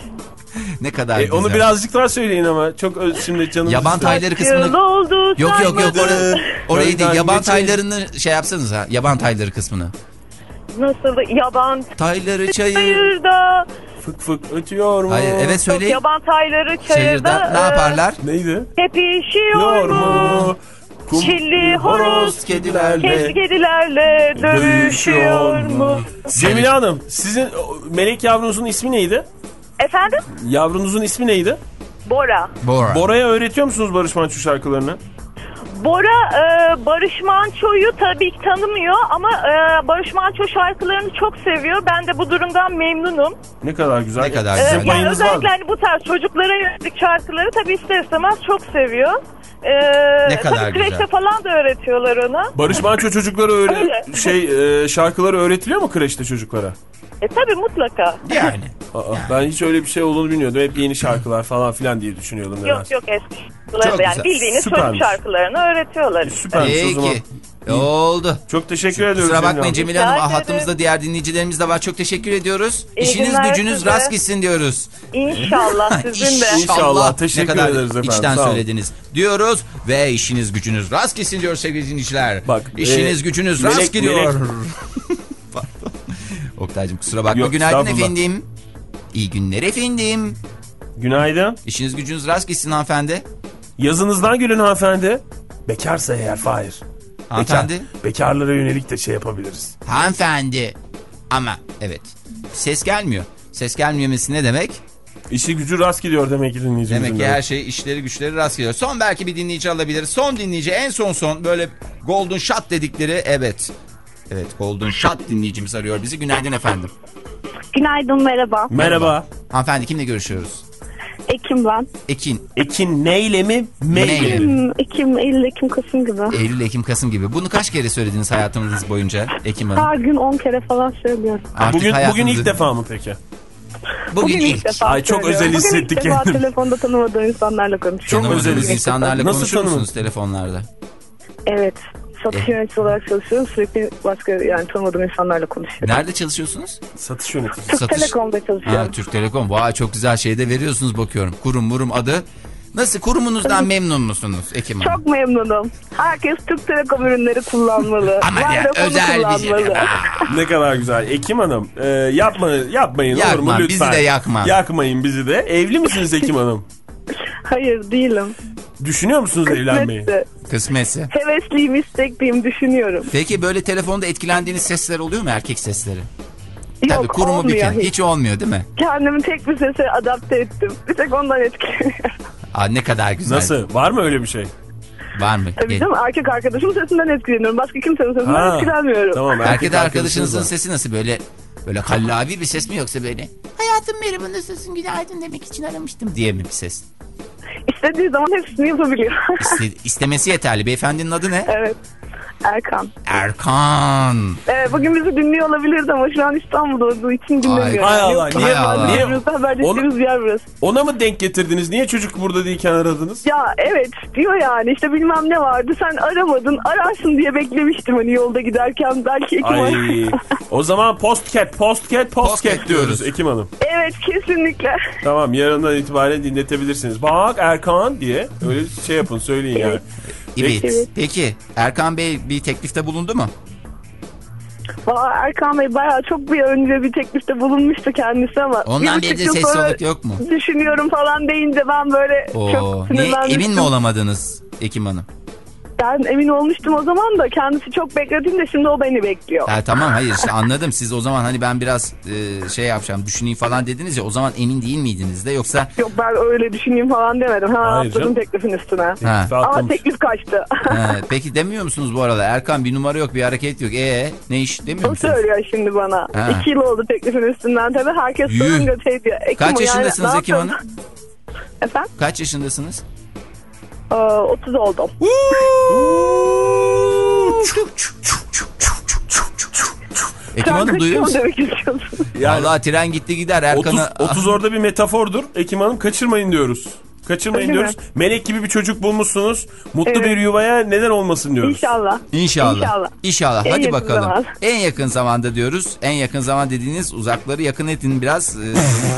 Ne kadar E, güzel. onu birazcık daha söyleyin ama. Çok öz- şimdi canım. Yaban istiyor. tayları Yıl kısmını... oldu Yok yok yok orayı, saymadım. orayı değil. Önden Yaban geçin. taylarını şey yapsanız ha. Yaban tayları kısmını. Nasıldı? Yaban Tayları çayır. çayırda. Fık fık ötüyor mu? Hayır evet Yok, söyleyin. yaban tayları çayırda. Çayırda ne e, yaparlar? Neydi? Tepişiyor Yor mu? mu? Kum- Çilli horoz kedilerle Kes kedilerle dövüşüyor mu? Cemile Hanım sizin o, melek yavrunuzun ismi neydi? Efendim? Yavrunuzun ismi neydi? Bora. Bora. Bora'ya öğretiyor musunuz Barış Manço şarkılarını? Bora e, Barış Manço'yu tabii ki tanımıyor ama e, Barış Manço şarkılarını çok seviyor. Ben de bu durumdan memnunum. Ne kadar güzel. Ne kadar E, güzel. Sizin yani payınız var mı? özellikle hani bu tarz çocuklara yönelik şarkıları tabii ister istemez çok seviyor. E, Ne kadar tabii kreşte güzel. falan da öğretiyorlar ona. Barış Manço çocuklara öyle Öyle. şey e, şarkıları öğretiliyor mu kreşte çocuklara? E tabii mutlaka. Yani. Aa, ben hiç öyle bir şey olduğunu bilmiyordum. Hep yeni şarkılar falan filan diye düşünüyordum. nedense. Yok yok eski Çok şarkıları da yani güzel. bildiğiniz Süpermiş. çocuk şarkılarını öğretiyorlar. Süpermiş o zaman. Peki. Oldu. Çok teşekkür ediyoruz. Kusura bakmayın Hanım. Cemile Rica Hanım. ederim. Hattımızda diğer dinleyicilerimiz de var. Çok teşekkür ediyoruz. İyi İşiniz günler gücünüz size. rast gitsin diyoruz. İnşallah sizin de. İnşallah. Teşekkür ne kadar ederiz efendim. içten Sağ olun. söylediniz diyoruz ve işiniz gücünüz rast gitsin diyoruz sevgili dinleyiciler. Bak, İşiniz e, gücünüz melek- rast gidiyor. melek- Pardon. Oktay'cığım kusura bakma. Yok, Günaydın estağfurullah. efendim. İyi günler efendim. Günaydın. İşiniz gücünüz rast gitsin hanımefendi. Yazınızdan gülün hanımefendi. Bekarsa eğer Fahir. Hanımefendi. Bekar, bekarlara yönelik de şey yapabiliriz. Hanımefendi. Ama evet. Ses gelmiyor. Ses gelmemesi ne demek? İşi gücü rast gidiyor demek ki dinleyicimizin. Demek ki her şey işleri güçleri rast geliyor. Son belki bir dinleyici alabiliriz. Son dinleyici en son son böyle golden shot dedikleri evet. Evet golden shot dinleyicimiz arıyor bizi. Günaydın efendim. Günaydın, merhaba. Merhaba. Hanımefendi kimle görüşüyoruz? Ekim ben. Ekin. Ekin neyle mi? Meyle mi? Ekim, Ekim, Eylül, Ekim, Kasım gibi. Eylül, Ekim, Kasım gibi. Bunu kaç kere söylediniz hayatınız boyunca Ekim Hanım? Her gün on kere falan söylüyorum. Artık Bugün, hayatınızı... bugün ilk defa mı peki? Bugün, Bugün ilk. ilk defa Ay, çok söylüyorum. özel hissettik Bugün ilk defa kendimi. telefonda tanımadığım insanlarla konuşuyorum. Çok Tanımadığınız özeliz. insanlarla Nasıl konuşur musunuz tanımadınız? telefonlarda? Evet. Satış yöneticisi olarak çalışıyorum. Sürekli başka yani tanımadığım insanlarla konuşuyorum. Nerede çalışıyorsunuz? Satış yöneticisi. Türk Satış. Telekom'da çalışıyorum. Ha, Türk Telekom. Vay çok güzel şey de veriyorsunuz bakıyorum. Kurum murum adı. Nasıl kurumunuzdan memnun musunuz Ekim Hanım? Çok memnunum. Herkes Türk Telekom ürünleri kullanmalı. Ama ya, Vodafone özel bir şey. kullanmalı. Ne kadar güzel. Ekim Hanım e, yapma, yapmayın olur Yakma, mu lütfen? bizi de yakma. Yakmayın bizi de. Evli misiniz Ekim Hanım? Hayır değilim. Düşünüyor musunuz evlenmeyi? Kısmetse. Kısmetse. Hevesliyim, istekliyim, düşünüyorum. Peki böyle telefonda etkilendiğiniz sesler oluyor mu erkek sesleri? Yok, Tabii kurumu bir olmuyor kere. hiç. Hiç olmuyor değil mi? Kendimi tek bir sese adapte ettim. Bir tek ondan etkileniyorum. Aa, ne kadar güzel. Nasıl? Var mı öyle bir şey? Var mı? Tabii Gel- canım, erkek arkadaşımın sesinden etkileniyorum. Başka kimsenin sesinden Ha, etkilenmiyorum. Tamam. Erkek arkadaşınızın arkadaşınız var. sesi nasıl böyle böyle kallavi bir ses mi yoksa böyle hayatım merhaba nasılsın günaydın demek için aramıştım diye mi bir ses? İstediği zaman hepsini yapabiliyor. İste, istemesi yeterli. Beyefendinin adı ne? Evet. Erkan. Erkan. Evet, bugün bizi dinliyor olabilirdi ama şu an İstanbul'da olduğu için dinlemiyor. Hay Allah, Yok, niye- haber niye- dinliyoruz, haber dinlediğimiz bir yer burası. Ona mı denk getirdiniz? Niye çocuk burada değilken aradınız? Ya evet diyor yani işte bilmem ne vardı sen aramadın ararsın diye beklemiştim hani yolda giderken belki Ekim Ay. Hanım. O zaman postcat, postcat, postcat Postcat diyoruz diyoruz. Ekim Hanım. Evet kesinlikle. Tamam, yarından itibaren dinletebilirsiniz. Bak Erkan diye öyle şey yapın, söyleyin yani. Evet. Evet. Peki Erkan Bey bir teklifte bulundu mu? Valla Erkan Bey bayağı çok bir önce bir teklifte bulunmuştu kendisi ama. Ondan bir bir buçuk de yıl ses sonra soluk yok mu? Düşünüyorum falan deyince ben böyle Oo, çok niye, sinirlenmiştim. emin mi olamadınız Ekim Hanım? Ben emin olmuştum o zaman da kendisi çok beklediğinde şimdi o beni bekliyor. Ha, tamam hayır işte anladım. Siz o zaman hani ben biraz e, şey yapacağım düşüneyim falan dediniz ya o zaman emin değil miydiniz de yoksa? Yok ben öyle düşüneyim falan demedim. Ha, Hayır atladım canım. teklifin üstüne. Ha. Ama Atlamış. teklif kaçtı. Ha, peki demiyor musunuz bu arada Erkan bir numara yok bir hareket yok ee ne iş demiyor O musunuz? söylüyor şimdi bana. Ha. İki yıl oldu teklifin üstünden tabii. Herkes Yuh. sorunca şey diyor. Ekim Kaç o yani, yaşındasınız ne Ekim Hanım? yapalım? Efendim? Kaç yaşındasınız? Ee, otuz oldum. Ekim Hanım duyuyor musun? Demek istiyorsun. Yani Vallahi tren gitti gider otuz, Erkan'ı. otuz orada bir metafordur. Ekim Hanım kaçırmayın diyoruz. Kaçırmayın Öyle diyoruz. mi? Melek gibi bir çocuk bulmuşsunuz. Mutlu Evet. bir yuvaya neden olmasın diyoruz. İnşallah. İnşallah. İnşallah. İnşallah. En Hadi yakın bakalım. zaman. En yakın zamanda diyoruz. En yakın zaman dediğiniz uzakları yakın edin biraz. Ee,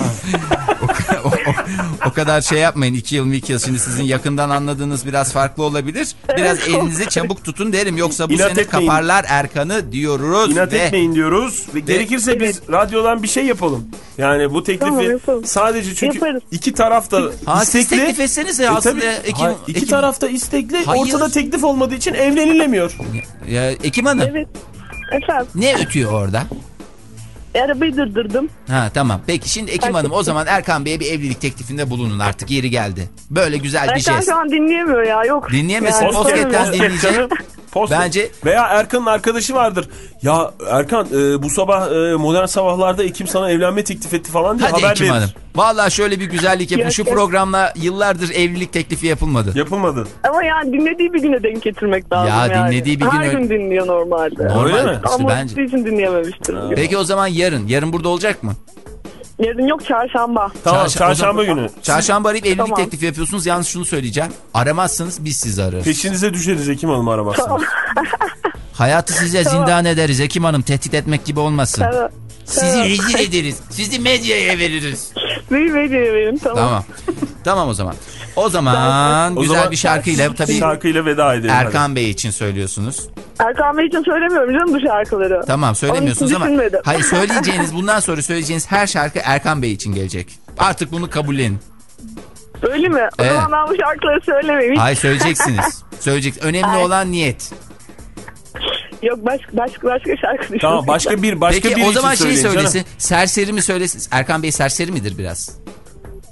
o, o- o kadar şey yapmayın. iki yıl mı iki yıl. Şimdi sizin yakından anladığınız biraz farklı olabilir. Biraz Evet. elinizi çabuk tutun derim. Yoksa bu İnat sene etmeyin. kaparlar Erkan'ı diyoruz. İnat ve etmeyin diyoruz. Ve gerekirse biz radyodan bir şey yapalım. Yani bu teklifi Tamam, yapalım. sadece çünkü Yaparız. iki taraf da Ha, siz istekli. teklif etsenize E aslında. tabii, Ekim, hayır, iki Ekim- taraf da istekli. Hayır. Ortada teklif olmadığı için evlenilemiyor. Ya, Ekim Hanım Evet. Efendim. ne ötüyor orada? Arabayı durdurdum. Ha tamam. Peki şimdi Ekim Hanım o Gerçekten. zaman Erkan Bey'e bir evlilik teklifinde bulunun artık yeri geldi. Böyle güzel bir Erkan jest. şu an dinleyemiyor ya. Yok. Dinleyemesin. Yani, Postcat'ten istemiyorum. dinleyecek. Canım, post- Bence- Veya Erkan'ın arkadaşı vardır. Ya Erkan e, bu sabah e, modern sabahlarda Ekim sana evlenme teklif etti falan diye Hadi haber Ekim verir. Hanım. Vallahi şöyle bir güzellik yapın. Yok, Şu yok. programla yıllardır evlilik teklifi yapılmadı. Yapılmadı. Ama yani dinlediği bir güne denk getirmek lazım Ya, yani. dinlediği bir gün Her ö- gün dinliyor normalde. Normal. Öyle mi? İşte Ama bence. onun için dinleyememiştir. bugün. Peki o zaman yarın. Yarın burada olacak mı? Yarın yok, çarşamba. Tamam, Çarşamba- çarşamba o zaman- günü. Çarşamba arayıp evlilik Tamam. teklifi yapıyorsunuz. Yalnız şunu söyleyeceğim. Aramazsınız biz sizi ararız. Peşinize düşeriz Ekim Hanım aramazsınız. Hayatı size zindan ederiz Ekim Hanım. Tehdit etmek gibi olmasın. Tamam. Sizi Tamam. rezil ederiz. Sizi medyaya veririz. Benim medyaya verin, tamam. Tamam. Tamam o zaman. O zaman O güzel zaman bir şarkıyla tabii Şarkıyla veda edelim. hadi. Erkan Bey için söylüyorsunuz. Erkan Bey için söylemiyorum canım bu şarkıları. Tamam söylemiyorsunuz Onun ama için düşünmedim. hayır söyleyeceğiniz bundan sonra söyleyeceğiniz her şarkı Erkan Bey için gelecek. Artık bunu kabullenin. Öyle mi? O Evet. zaman ben bu şarkıları söylemeyeyim. Hiç- Hayır söyleyeceksiniz. Söyleyecek. Önemli Ay. olan niyet. Yok başka başka başka şarkı düşünüyorum. Tamam, başka bir başka Peki biri o zaman için şey söyleyin söylesin. canım. Serseri mi söylesin? Erkan Bey serseri midir biraz?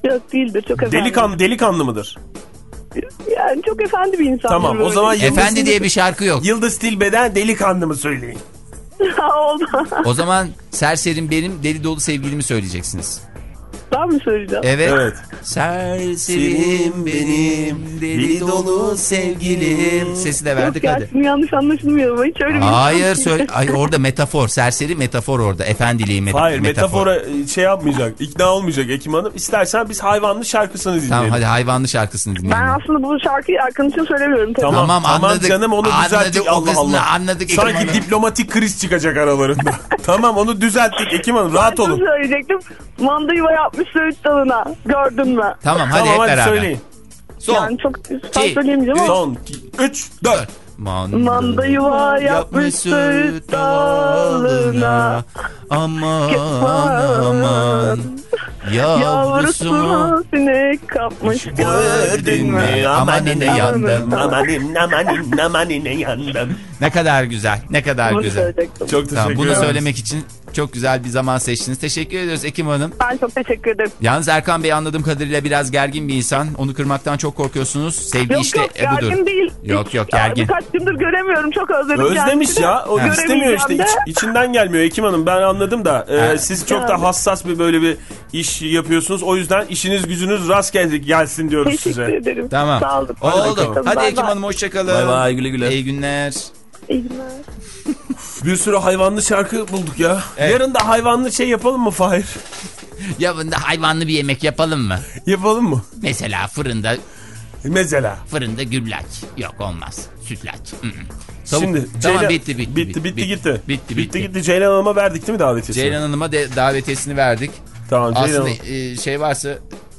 Yok değildir, çok efendi. Delikanlı, delikanlı mıdır? Yani çok efendi bir insan. Tamam o zaman Yıldız, Efendi diye bir şarkı yok. Yıldız Tilbe'den delikanlı mı söyleyin? Oldu. O zaman serserim benim, deli dolu sevgilimi söyleyeceksiniz. Ben mi söyleyeceğim? Evet. Evet. Serserim benim, deli dolu sevgilim. Sesi de verdik Yok, hadi. ya, yanlış anlaşılmıyor. Hiç öyle bir Hayır söyle. Ay orada metafor, serseri metafor orada. Efendiliği met Hayır metafor. metafora şey yapmayacak, ikna olmayacak Ekim Hanım. İstersen biz hayvanlı şarkısını dinleyelim. Tamam hadi hayvanlı şarkısını dinleyelim. Ben aslında bu şarkıyı Erkan için söylemiyorum. Tabii. Tamam, Tamam, tamam anladık. canım onu Anladık, düzelttik o Allah kısmını Allah. anladık Ekim Sanki Hanım. diplomatik kriz çıkacak aralarında. Tamam onu düzelttik Ekim Hanım rahat Ben olun. şunu söyleyecektim. Manda yuva yapmış söğüt dalına. Gördün mü? Tamam hadi Tamam hep hadi beraber. söyleyin. Son. Yani çok tam İki, söyleyemeyeceğim ama. Son üç dört. Manda yuva yapmış söğüt dalına. Aman Aman. aman. Yavrusunu Yavrusunu sinek kapmış. gördün mü? Aman ne yandım. Amanin amanin amanin yandım. Ne kadar güzel. Ne kadar Bunu güzel. söyleyecektim. Çok teşekkür Tamam, bunu ederim. söylemek için çok güzel bir zaman seçtiniz. Teşekkür ediyoruz Ekim Hanım. Ben çok teşekkür ederim. Yalnız Erkan Bey anladığım kadarıyla biraz gergin bir insan. Onu kırmaktan çok korkuyorsunuz. Sevgi Yok işte yok e, budur. gergin değil. Yok yok Ya, gergin. birkaç gündür göremiyorum. Çok özledim Özlemiş kendisini. ya. O istemiyor işte. Göremeyeceğim de. İç- içinden gelmiyor Ekim Hanım. Ben anladım da. e, Ha. siz çok da Yani. hassas bir böyle bir iş yapıyorsunuz. O yüzden işiniz gücünüz rast geldi gelsin diyoruz Teşekkür size. ederim. Tamam. Sağ olun. Oldu. bakalım. Hadi Bay Ekim bay. Hanım hoşçakalın. Bay bay, güle güle. İyi günler. İyi günler. Bir sürü hayvanlı şarkı bulduk ya. Evet. Yarın da hayvanlı şey yapalım mı Fahir? Ya bunda hayvanlı bir yemek yapalım mı? Yapalım mı? Mesela fırında Mesela. fırında güllaç. Yok olmaz. Sütlaç. Hı hı. Tavuk- Şimdi tamam Ceylan- bitti bitti. bitti bitti gitti. Bitti Bitti bitti. gitti. Ceylan Hanım'a verdik değil mi davetiyesini? Ceylan Hanım'a de davetiyesini verdik. Tamam Ceylan Aslında Hanım. e, şey varsa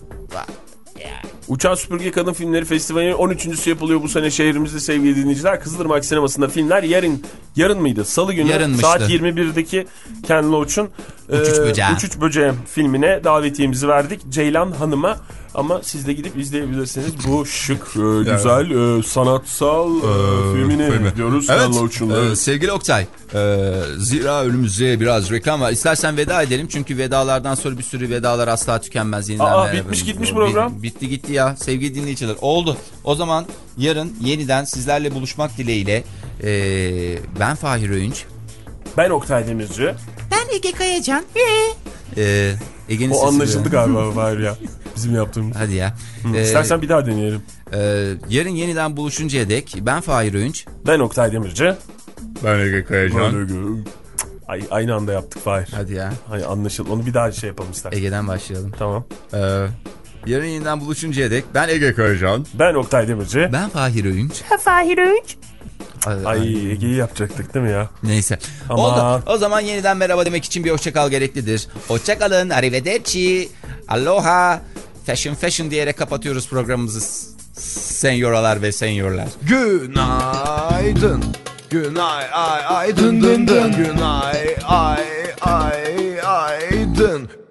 Uçan Süpürge Kadın Filmleri Festivali'nin on üçüncüsü yapılıyor bu sene şehrimizde sevgili dinleyiciler. Kızılırmak Sineması'nda filmler yarın yarın mıydı? Salı günü Yarınmıştı. saat yirmi birdeki Ken Loach'un Uçuş e, Böceği. Uçuş Böceği filmine davetiyemizi verdik Ceylan Hanım'a. Ama siz de gidip izleyebilirsiniz. Bu şık, e, güzel, e, sanatsal e, filmini filmi. diyoruz Evet, Ken Loach'un. e, Evet. sevgili Oktay, e, zira önümüzde biraz reklam var. İstersen veda edelim çünkü vedalardan sonra bir sürü vedalar asla tükenmez. Yeniden Aa, merhaba. bitmiş gitmiş Bit- program. bitti gitti ya sevgili dinleyiciler. Oldu. O zaman yarın yeniden sizlerle buluşmak dileğiyle e, ben Fahir Öğünç. Ben Oktay Demirci. Ben Ege Kayacan. e, Ege'nin O sesi anlaşıldı duyuyorum. galiba Fahir ya. Bizim yaptığımız. Hadi ya. Hı, E, İstersen bir daha deneyelim. e, yarın yeniden buluşuncaya dek ben Fahir Öğünç. Ben Oktay Demirci. Ben Ege Kayacan. Ay, aynı anda yaptık Fahir. Hadi ya. Hay anlaşıldı. Onu bir daha şey yapalım istersen. Ege'den başlayalım. Tamam. E, yarın yeniden buluşuncaya dek ben Ege Kayacan. Ben Oktay Demirci. Ben Fahir Öğünç. Fahir Öğünç. Ay, Ay Ege'yi yapacaktık değil mi ya? Neyse. Aman. Oldu. O zaman yeniden merhaba demek için bir hoşçakal gereklidir. Hoşçakalın. Arrivederci. Aloha. Fashion fashion diyerek kapatıyoruz programımızı. Senyoralar ve senyorlar. Günaydın. Günay ay ay dın dın dın. Günay ay ay ay dın.